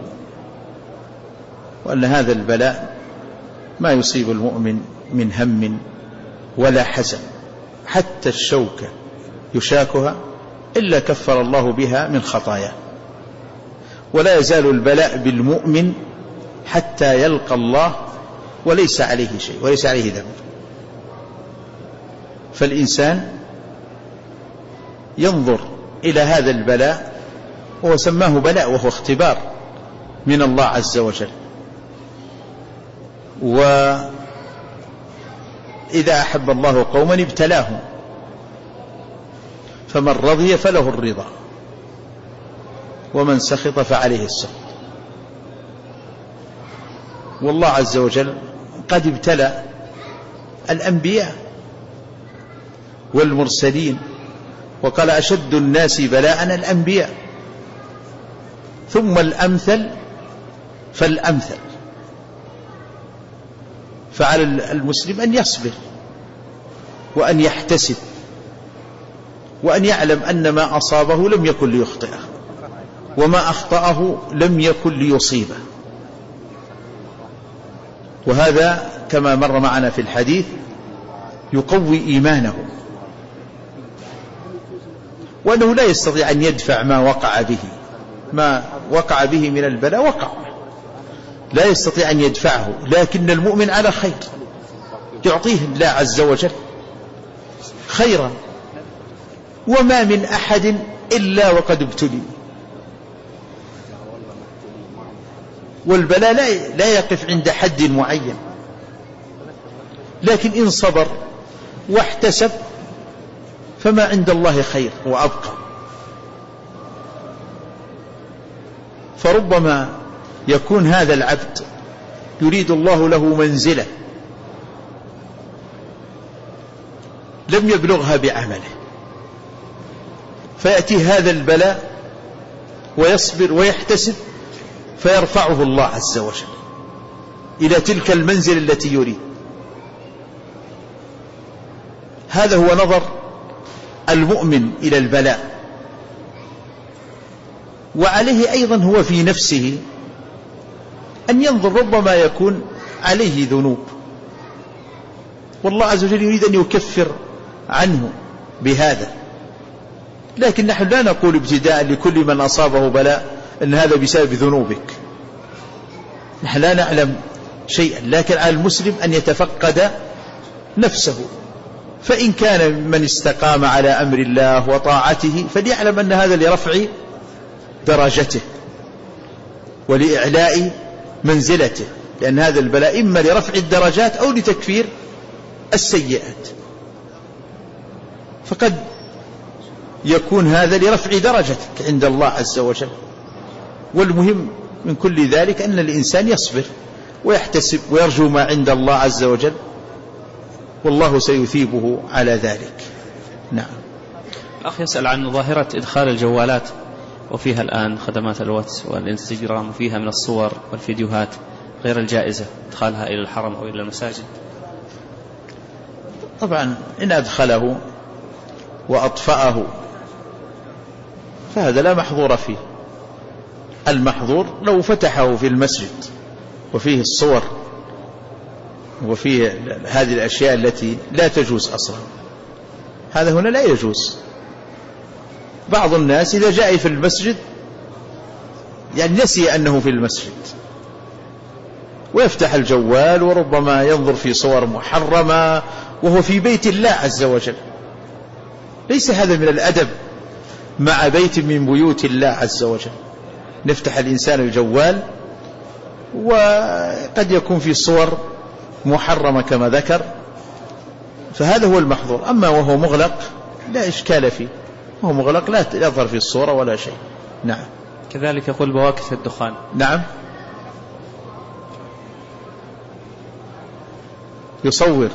وأن هذا البلاء ما يصيب المؤمن من هم ولا حزن، حتى الشوكة يشاكها إلا كفر الله بها من خطاياه. ولا يزال البلاء بالمؤمن حتى يلقى الله وليس عليه شيء وليس عليه ذنب. فالإنسان ينظر إلى هذا البلاء، وهو سماه بلاء وهو اختبار من الله عز وجل. وإذا أحب الله قوما ابتلاهم، فمن رضي فله الرضا ومن سخط فعليه السخط. والله عز وجل قد ابتلى الأنبياء والمرسلين، وقال أشد الناس بلاء الأنبياء ثم الأمثل فالأمثل. فعلى المسلم أن يصبر وأن يحتسب وأن يعلم أن ما أصابه لم يكن ليخطئه، وما أخطأه لم يكن ليصيبه. وهذا كما مر معنا في الحديث يقوي إيمانه، وأنه لا يستطيع أن يدفع ما وقع به من البلاء وقع، لا يستطيع أن يدفعه، لكن المؤمن على خير يعطيه الله عز وجل خيرا. وما من أحد إلا وقد ابتلي، والبلاء لا يقف عند حد معين، لكن إن صبر واحتسب فما عند الله خير وأبقى. فربما يكون هذا العبد يريد الله له منزلة لم يبلغها بعمله، فيأتي هذا البلاء ويصبر ويحتسب فيرفعه الله عز وجل إلى تلك المنزل التي يريد. هذا هو نظر المؤمن إلى البلاء. وعليه أيضا هو في نفسه أن ينظر، ربما يكون عليه ذنوب والله عز وجل يريد أن يكفر عنه بهذا، لكن نحن لا نقول ابتداء لكل من أصابه بلاء أن هذا بسبب ذنوبك، نحن لا نعلم شيئا، لكن على المسلم أن يتفقد نفسه، فإن كان من استقام على أمر الله وطاعته فليعلم أن هذا لرفع درجته ولإعلاء منزلته، لأن هذا البلاء إما لرفع الدرجات أو لتكفير السيئات، فقد يكون هذا لرفع درجتك عند الله عز وجل. والمهم من كل ذلك أن الإنسان يصبر ويحتسب ويرجو ما عند الله عز وجل، والله سيثيبه على ذلك. نعم. الأخ يسأل عن ظاهرة إدخال الجوالات وفيها الآن خدمات الواتس والإنستغرام، وفيها من الصور والفيديوهات غير الجائزة إدخالها إلى الحرم أو إلى المساجد. طبعا إن أدخله وأطفأه فهذا لا محظور فيه. المحظور لو فتحه في المسجد وفيه الصور وفيه هذه الأشياء التي لا تجوز أصلا، هذا هنا لا يجوز. بعض الناس إذا جاء في المسجد يعني نسي أنه في المسجد ويفتح الجوال وربما ينظر في صور محرمة وهو في بيت الله عز وجل. ليس هذا من الأدب مع بيت من بيوت الله عز وجل. نفتح الإنسان الجوال وقد يكون في صور محرمة كما ذكر، فهذا هو المحظور. أما وهو مغلق لا إشكال فيه، وهو مغلق لا يظهر في الصورة ولا شيء. نعم. كذلك يقول بواكث الدخان. نعم. يصور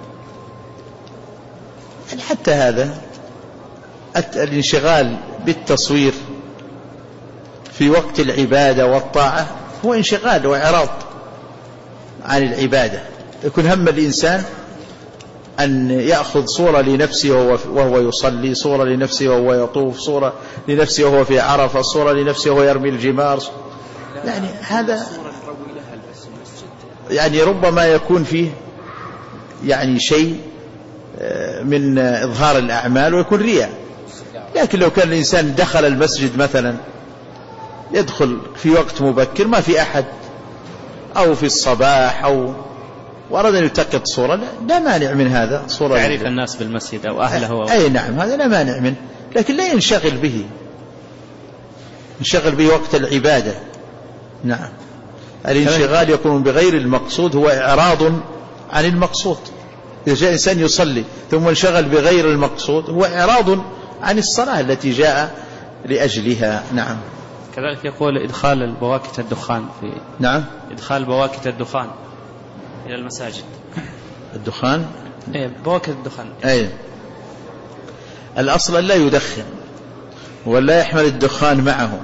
يعني حتى هذا الانشغال بالتصوير في وقت العبادة والطاعة هو انشغال وإعراض عن العبادة. يكون هم الإنسان أن يأخذ صورة لنفسه وهو يصلي، صورة لنفسه وهو يطوف، صورة لنفسه وهو في عرفة، صورة لنفسه وهو يرمي الجمار. يعني هذا يعني ربما يكون فيه يعني شيء من إظهار الأعمال ويكون رياء. لكن لو كان الإنسان دخل المسجد مثلا، يدخل في وقت مبكر ما في أحد، أو في الصباح، أو وأراد أن يلتقط صورة، لا مانع من هذا، صورة يعرف الناس بالمسجد أو أهله أي نعم، هذا لا مانع منه، لكن لا ينشغل به، ينشغل به وقت العبادة. نعم، الانشغال يكون بغير المقصود هو إعراض عن المقصود. إذا جاء إنسان يصلي ثم انشغل بغير المقصود هو إعراض عن الصلاة التي جاء لأجلها. نعم. كذلك يقول إدخال بواكت الدخان في نعم، إدخال بواكت الدخان إلى المساجد. الدخان بواكت الدخان الأصل لا يدخن ولا يحمل الدخان معه،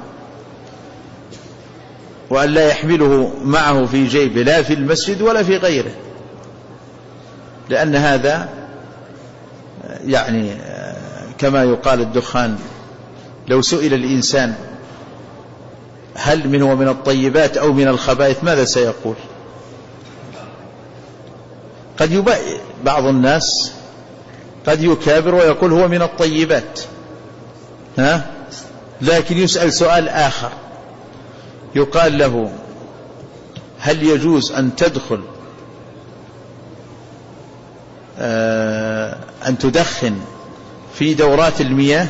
وأن لا يحمله معه في جيبه لا في المسجد ولا في غيره، لأن هذا يعني كما يقال الدخان لو سئل الإنسان هل من الطيبات أو من الخبائث ماذا سيقول؟ قد بعض الناس قد يكابر ويقول هو من الطيبات، لكن يسأل سؤال آخر، يقال له هل يجوز أن تدخل أن تدخن في دورات المياه؟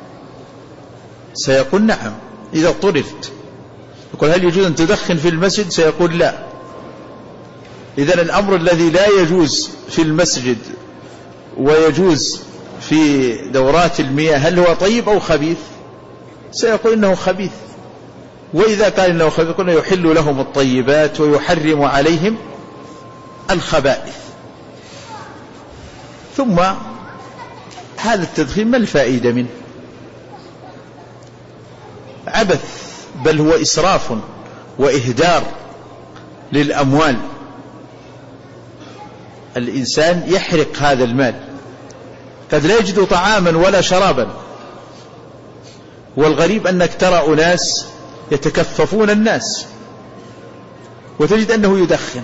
سيقول نعم إذا طرفت. يقول هل يجوز أن تدخن في المسجد؟ سيقول لا. إذن الأمر الذي لا يجوز في المسجد ويجوز في دورات المياه هل هو طيب أو خبيث؟ سيقول إنه خبيث. وإذا قال إنه خبيث قلنا يحل لهم الطيبات ويحرم عليهم الخبائث. ثم هذا التدخين ما الفائدة منه؟ عبث، بل هو إسراف وإهدار للأموال. الإنسان يحرق هذا المال، قد لا يجد طعاما ولا شرابا. والغريب أنك ترى أناس يتكففون الناس وتجد أنه يدخن،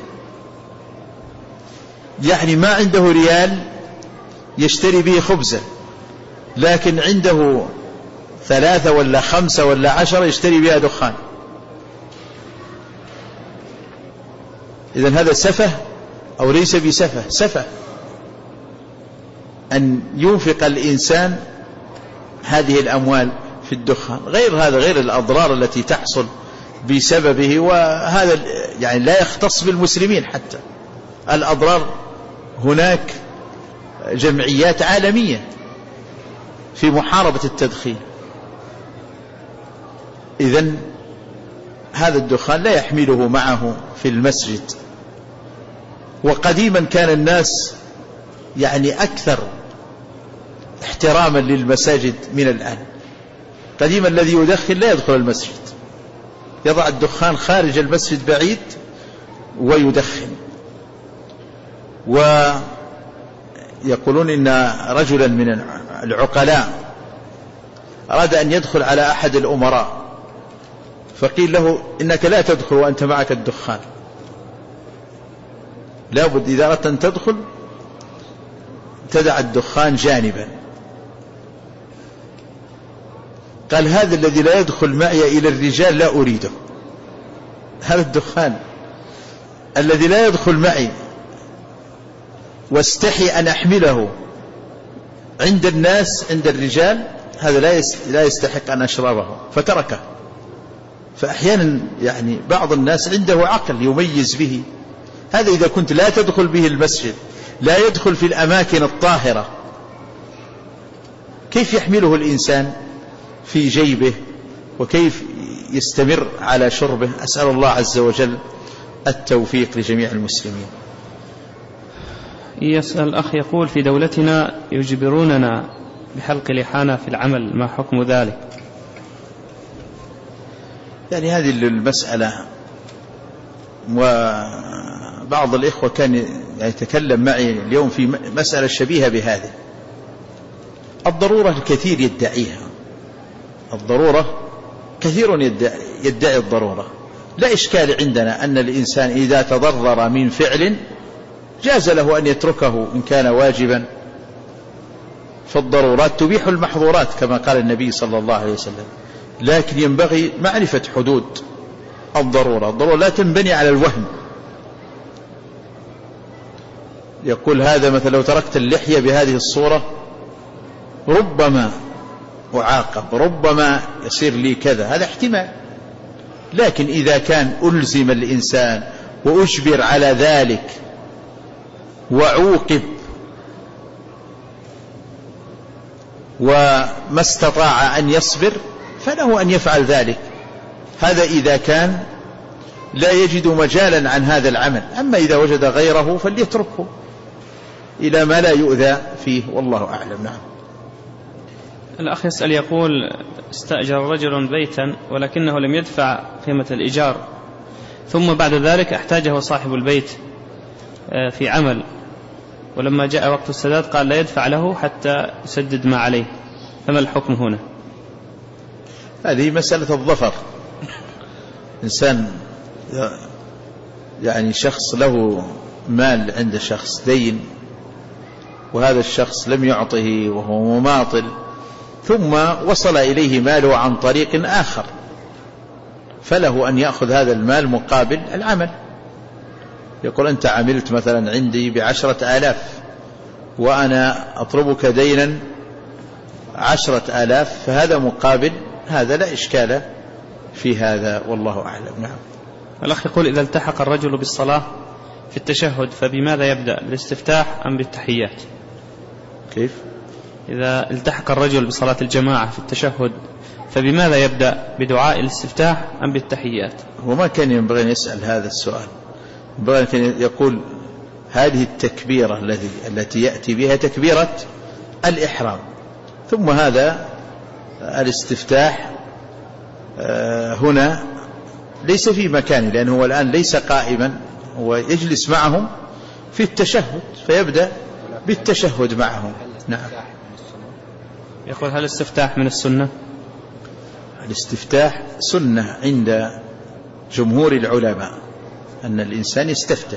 يعني ما عنده ريال يشتري به خبزة، لكن عنده 3 ولا 5 ولا 10 يشتري بها دخان. إذن هذا سفه أو ليس بسفه؟ سفه أن ينفق الإنسان هذه الأموال في الدخان. غير هذا، غير الأضرار التي تحصل بسببه، وهذا يعني لا يختص بالمسلمين حتى. الأضرار هناك جمعيات عالمية في محاربة التدخين. إذن هذا الدخان لا يحمله معه في المسجد. وقديما كان الناس يعني أكثر احتراما للمساجد من الآن. قديما الذي يدخن لا يدخل المسجد، يضع الدخان خارج المسجد بعيد ويدخن. ويقولون إن رجلا من العقلاء أراد أن يدخل على أحد الأمراء، فقيل له إنك لا تدخل وأنت معك الدخان، لابد إذا أردت أن تدخل تدع الدخان جانبا. قال هذا الذي لا يدخل معي إلى الرجال لا أريده. هذا الدخان الذي لا يدخل معي واستحي أن أحمله عند الناس عند الرجال، هذا لا يستحق أن أشربه، فتركه. فأحيانا يعني بعض الناس عنده عقل يميز به. هذا إذا كنت لا تدخل به المسجد، لا يدخل في الأماكن الطاهرة، كيف يحمله الإنسان في جيبه وكيف يستمر على شربه؟ أسأل الله عز وجل التوفيق لجميع المسلمين. يسأل أخ يقول في دولتنا يجبروننا بحلق لحانا في العمل، ما حكم ذلك؟ يعني هذه المسألة، وبعض الإخوة كان يتكلم معي اليوم في مسألة شبيهة بهذه. الضرورة الكثير يدعيها، الضرورة كثير يدعي الضرورة. لا إشكال عندنا أن الإنسان إذا تضرر من فعل جاز له أن يتركه إن كان واجبا، فالضرورات تبيح المحظورات كما قال النبي صلى الله عليه وسلم، لكن ينبغي معرفة حدود الضرورة. الضرورة لا تنبني على الوهم. يقول هذا مثلا لو تركت اللحية بهذه الصورة ربما أعاقب، ربما يصير لي كذا، هذا احتمال. لكن إذا كان ألزم الإنسان وأجبر على ذلك وعوقب وما استطاع أن يصبر فله أن يفعل ذلك. هذا إذا كان لا يجد مجالا عن هذا العمل. أما إذا وجد غيره فليتركه إلى ما لا يؤذى فيه، والله أعلم. نعم. الأخ يسأل يقول استأجر رجل بيتا ولكنه لم يدفع قيمة الإيجار، ثم بعد ذلك احتاجه صاحب البيت في عمل، ولما جاء وقت السداد قال لا يدفع له حتى يسدد ما عليه، فما الحكم هنا؟ هذه مسألة الظفر. إنسان يعني شخص له مال عند شخص دين، وهذا الشخص لم يعطه وهو مماطل، ثم وصل إليه ماله عن طريق آخر، فله أن يأخذ هذا المال مقابل العمل. يقول أنت عملت مثلا عندي ب10,000 وأنا أطلبك دينا 10,000، فهذا مقابل هذا، لا إشكال في هذا، والله أعلم. نعم. الأخ يقول إذا التحق الرجل بالصلاة في التشهد فبماذا يبدأ، بالاستفتاح أم بالتحيات؟ كيف؟ إذا التحق الرجل بصلاة الجماعة في التشهد فبماذا يبدأ، بدعاء الاستفتاح أم بالتحيات؟ هو ما كان ينبغي أن يسأل هذا السؤال، ينبغي أن يقول هذه التكبيرة التي يأتي بها تكبيرة الإحرام، ثم هذا الاستفتاح هنا ليس في مكانه، لأنه هو الآن ليس قائما، هو يجلس معهم في التشهد فيبدأ بالتشهد معهم. نعم. يقول هل الاستفتاح من السنة؟ الاستفتاح سنة عند جمهور العلماء أن الإنسان يستفتح،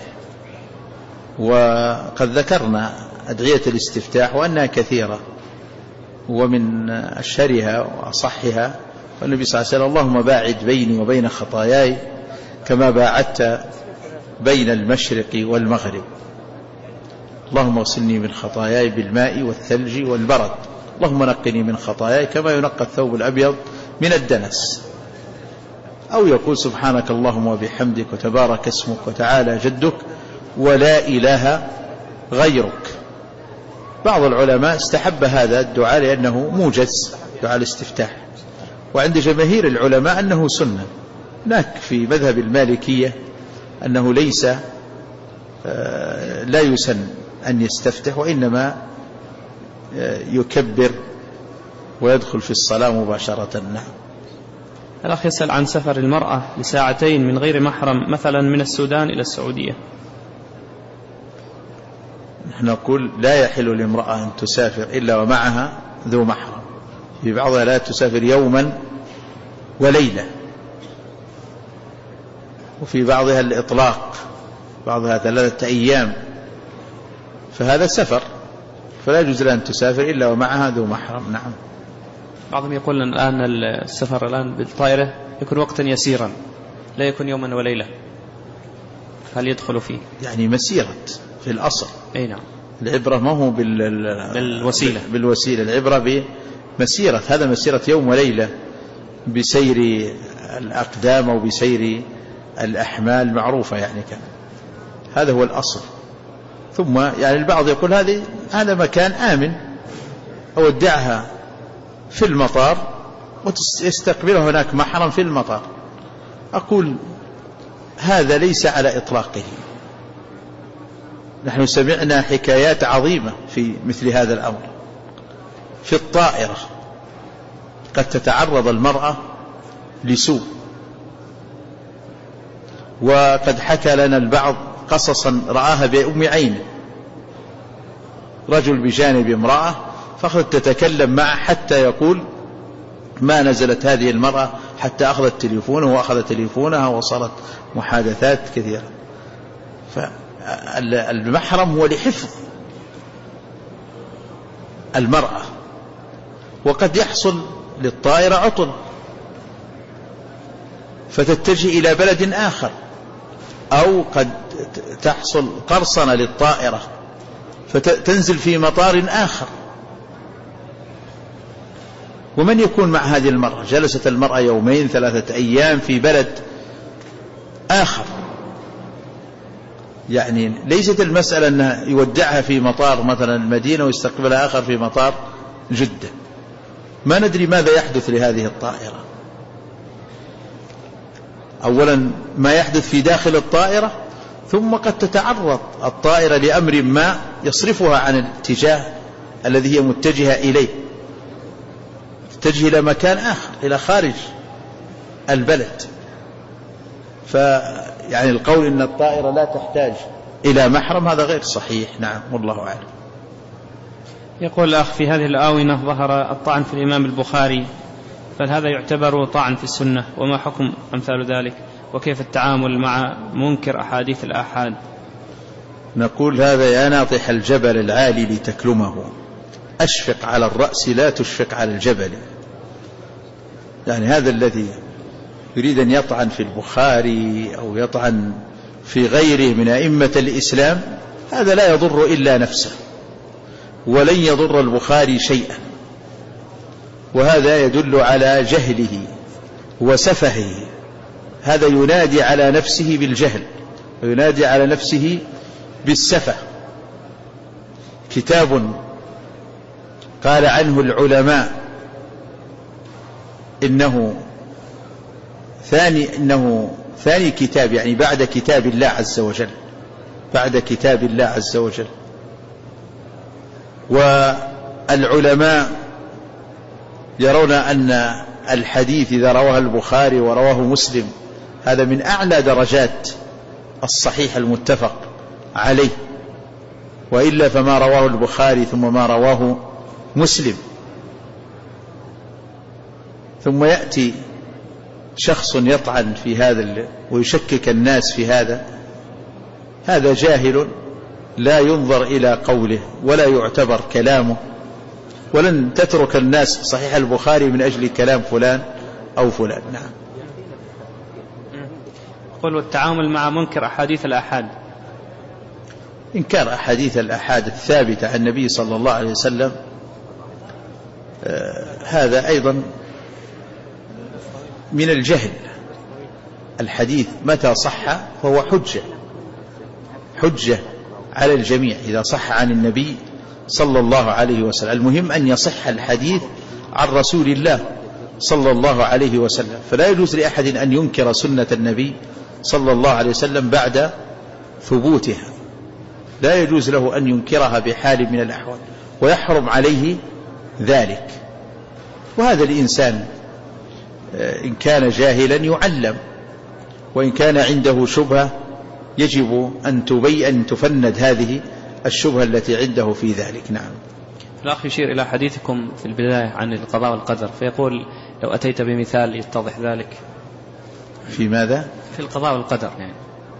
وقد ذكرنا أدعية الاستفتاح وأنها كثيرة، ومن أشهرها وأصحها والنبي صلى الله عليه وسلم اللهم باعد بيني وبين خطاياي كما باعدت بين المشرق والمغرب، اللهم اغسلني من خطاياي بالماء والثلج والبرد، اللهم نقني من خطاياي كما ينقى الثوب الأبيض من الدنس. أو يقول سبحانك اللهم وبحمدك وتبارك اسمك وتعالى جدك ولا إله غيرك. بعض العلماء استحب هذا الدعاء لأنه موجز، دعاء الاستفتاح، وعند جماهير العلماء أنه سنة. هناك في مذهب المالكية أنه ليس لا يسن أن يستفتح، وإنما يكبر ويدخل في الصلاة مباشرة. نعم. الأخ يسأل عن سفر المرأة لساعتين من غير محرم، مثلا من السودان إلى السعودية. نحن نقول لا يحل لامرأة أن تسافر إلا ومعها ذو محرم، في بعضها لا تسافر يوما وليلة، وفي بعضها الإطلاق، بعضها 3 أيام، فهذا سفر، فلا يجوز لها أن تسافر إلا ومعها ذو محرم. نعم. بعضهم يقول الآن السفر الآن بالطائرة يكون وقتا يسيرا، لا يكون يوما وليلة، هل يدخل فيه؟ يعني مسيرة في الأصل. أي نعم. العبرة ما هو بالوسيلة، العبرة بمسيرة، هذا مسيرة يوم وليلة بسير الأقدام أو بسير الأحمال معروفة، يعني كان هذا هو الأصل. ثم يعني البعض يقول هذا مكان آمن، أودعها في المطار ويستقبله هناك محرم في المطار. أقول هذا ليس على إطلاقه، نحن سمعنا حكايات عظيمة في مثل هذا الأمر. في الطائرة قد تتعرض المرأة لسوء، وقد حكى لنا البعض قصصا رآها بأم عينه، رجل بجانب امرأة فأخذت تتكلم معه حتى يقول ما نزلت هذه المرأة حتى أخذت تليفونه وأخذ تليفونها وصارت محادثات كثيرة. فالمحرم هو لحفظ المرأة، وقد يحصل للطائرة عطل فتتجه إلى بلد آخر، أو قد تحصل قرصنة للطائرة فتنزل في مطار آخر. ومن يكون مع هذه المرأة؟ جلست المرأة 2 3 أيام في بلد آخر، يعني ليست المسألة أنه يودعها في مطار مثلا المدينة ويستقبلها آخر في مطار جدة. ما ندري ماذا يحدث لهذه الطائرة. أولا ما يحدث في داخل الطائرة، ثم قد تتعرض الطائرة لأمر ما يصرفها عن الاتجاه الذي هي متجهة إليه، تتجه إلى مكان آخر، إلى خارج البلد. فيعني القول إن الطائرة لا تحتاج إلى محرم هذا غير صحيح. نعم، والله أعلم. يقول الأخ: في هذه الآونة ظهر الطعن في الإمام البخاري، فهذا يعتبر طعن في السنة؟ وما حكم أمثال ذلك؟ وكيف التعامل مع منكر أحاديث الآحاد؟ نقول: هذا يا ناطح الجبل العالي لتكلمه، أشفق على الرأس لا تشفق على الجبل. يعني هذا الذي يريد أن يطعن في البخاري أو يطعن في غيره من أئمة الإسلام، هذا لا يضر إلا نفسه، ولن يضر البخاري شيئا. وهذا يدل على جهله وسفهه. هذا ينادي على نفسه بالجهل وينادي على نفسه بالسفه. كتاب قال عنه العلماء إنه ثاني كتاب، يعني بعد كتاب الله عز وجل، بعد كتاب الله عز وجل. والعلماء يرون أن الحديث إذا رواه البخاري ورواه مسلم هذا من أعلى درجات الصحيح المتفق عليه، وإلا فما رواه البخاري ثم ما رواه مسلم. ثم يأتي شخص يطعن في هذا ويشكك الناس في هذا جاهل لا ينظر إلى قوله ولا يعتبر كلامه، ولن تترك الناس صحيح البخاري من أجل كلام فلان أو فلان. نعم. قل: والتعامل مع منكر أحاديث الآحاد؟ إنكار أحاديث الآحاد الثابتة عن النبي صلى الله عليه وسلم هذا أيضا من الجهل. الحديث متى صح فهو حجة على الجميع إذا صح عن النبي صلى الله عليه وسلم. المهم أن يصح الحديث عن رسول الله صلى الله عليه وسلم، فلا يجوز لأحد أن ينكر سنة النبي صلى الله عليه وسلم بعد ثبوتها، لا يجوز له أن ينكرها بحال من الأحوال، ويحرم عليه ذلك. وهذا الإنسان إن كان جاهلا يعلم، وإن كان عنده شبهة يجب أن تفند هذه الشبهة التي عنده في ذلك. نعم. الأخ يشير إلى حديثكم في البداية عن القضاء والقدر، فيقول: لو أتيت بمثال يتضح ذلك. في ماذا؟ في القضاء والقدر، يعني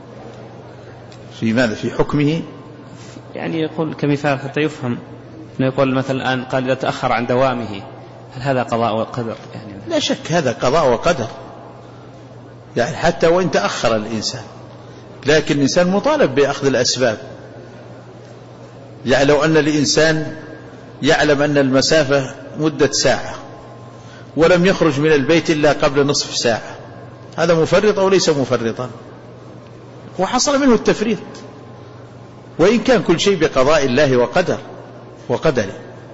في ماذا؟ في حكمه، يعني يقول كمثال حتى يفهم. يقول مثلا الآن قال: إذا تأخر عن دوامه هل هذا قضاء وقدر؟ يعني لا شك هذا قضاء وقدر، يعني حتى وإن تأخر الإنسان، لكن الإنسان مطالب بأخذ الأسباب. يعني لو أن الإنسان يعلم أن المسافة مدة ساعة ولم يخرج من البيت إلا قبل نصف ساعة، هذا مفرط أو ليس مفرطا؟ وحصل منه التفريط، وإن كان كل شيء بقضاء الله وقدره،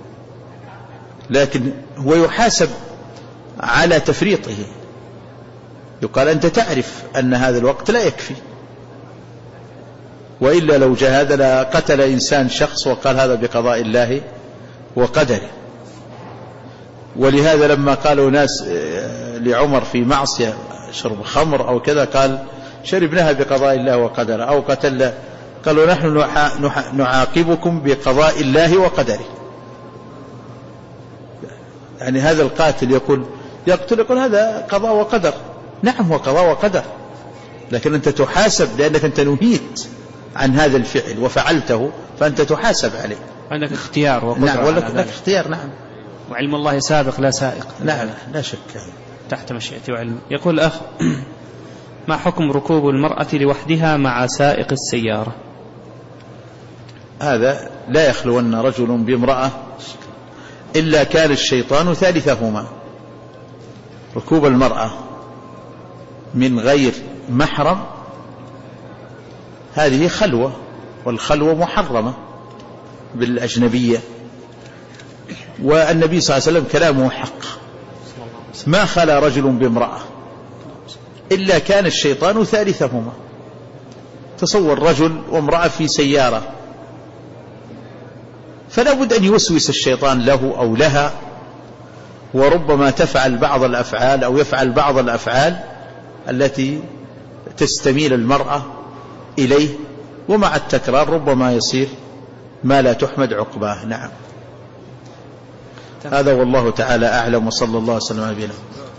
لكن هو يحاسب على تفريطه. يقال: أنت تعرف أن هذا الوقت لا يكفي، وإلا لو جاهد لقتل إنسان شخص وقال هذا بقضاء الله وقدره. ولهذا لما قالوا ناس لعمر في معصية شرب خمر أو كذا، قال: شربناها بقضاء الله وقدره، أو قتلنا قالوا نحن نعاقبكم بقضاء الله وقدره. يعني هذا القاتل يقتل هذا قضاء وقدر. نعم هو قضاء وقدر، لكن أنت تحاسب لأنك أنت نهيت عن هذا الفعل وفعلته، فأنت تحاسب عليه. عندك اختيار وقدرة. نعم لك اختيار. نعم. وعلم الله سابق لا سائق. نعم لا شك. تحت مشيئته وعلم. يقول الأخ: ما حكم ركوب المرأة لوحدها مع سائق السيارة؟ هذا لا يخلون رجل بامرأة إلا كان الشيطان ثالثهما. ركوب المرأة من غير محرم هذه خلوة، والخلوة محرمة بالأجنبية. والنبي صلى الله عليه وسلم كلامه حق، ما خلا رجل بامرأة إلا كان الشيطان ثالثهما. تصور رجل وامرأة في سيارة، فلا بد أن يوسوس الشيطان له أو لها، وربما تفعل بعض الأفعال أو يفعل بعض الأفعال التي تستميل المرأة إليه، ومع التكرار ربما يصير ما لا تحمد عقباه. نعم. هذا والله تعالى أعلم، وصلى الله وسلم على نبينا.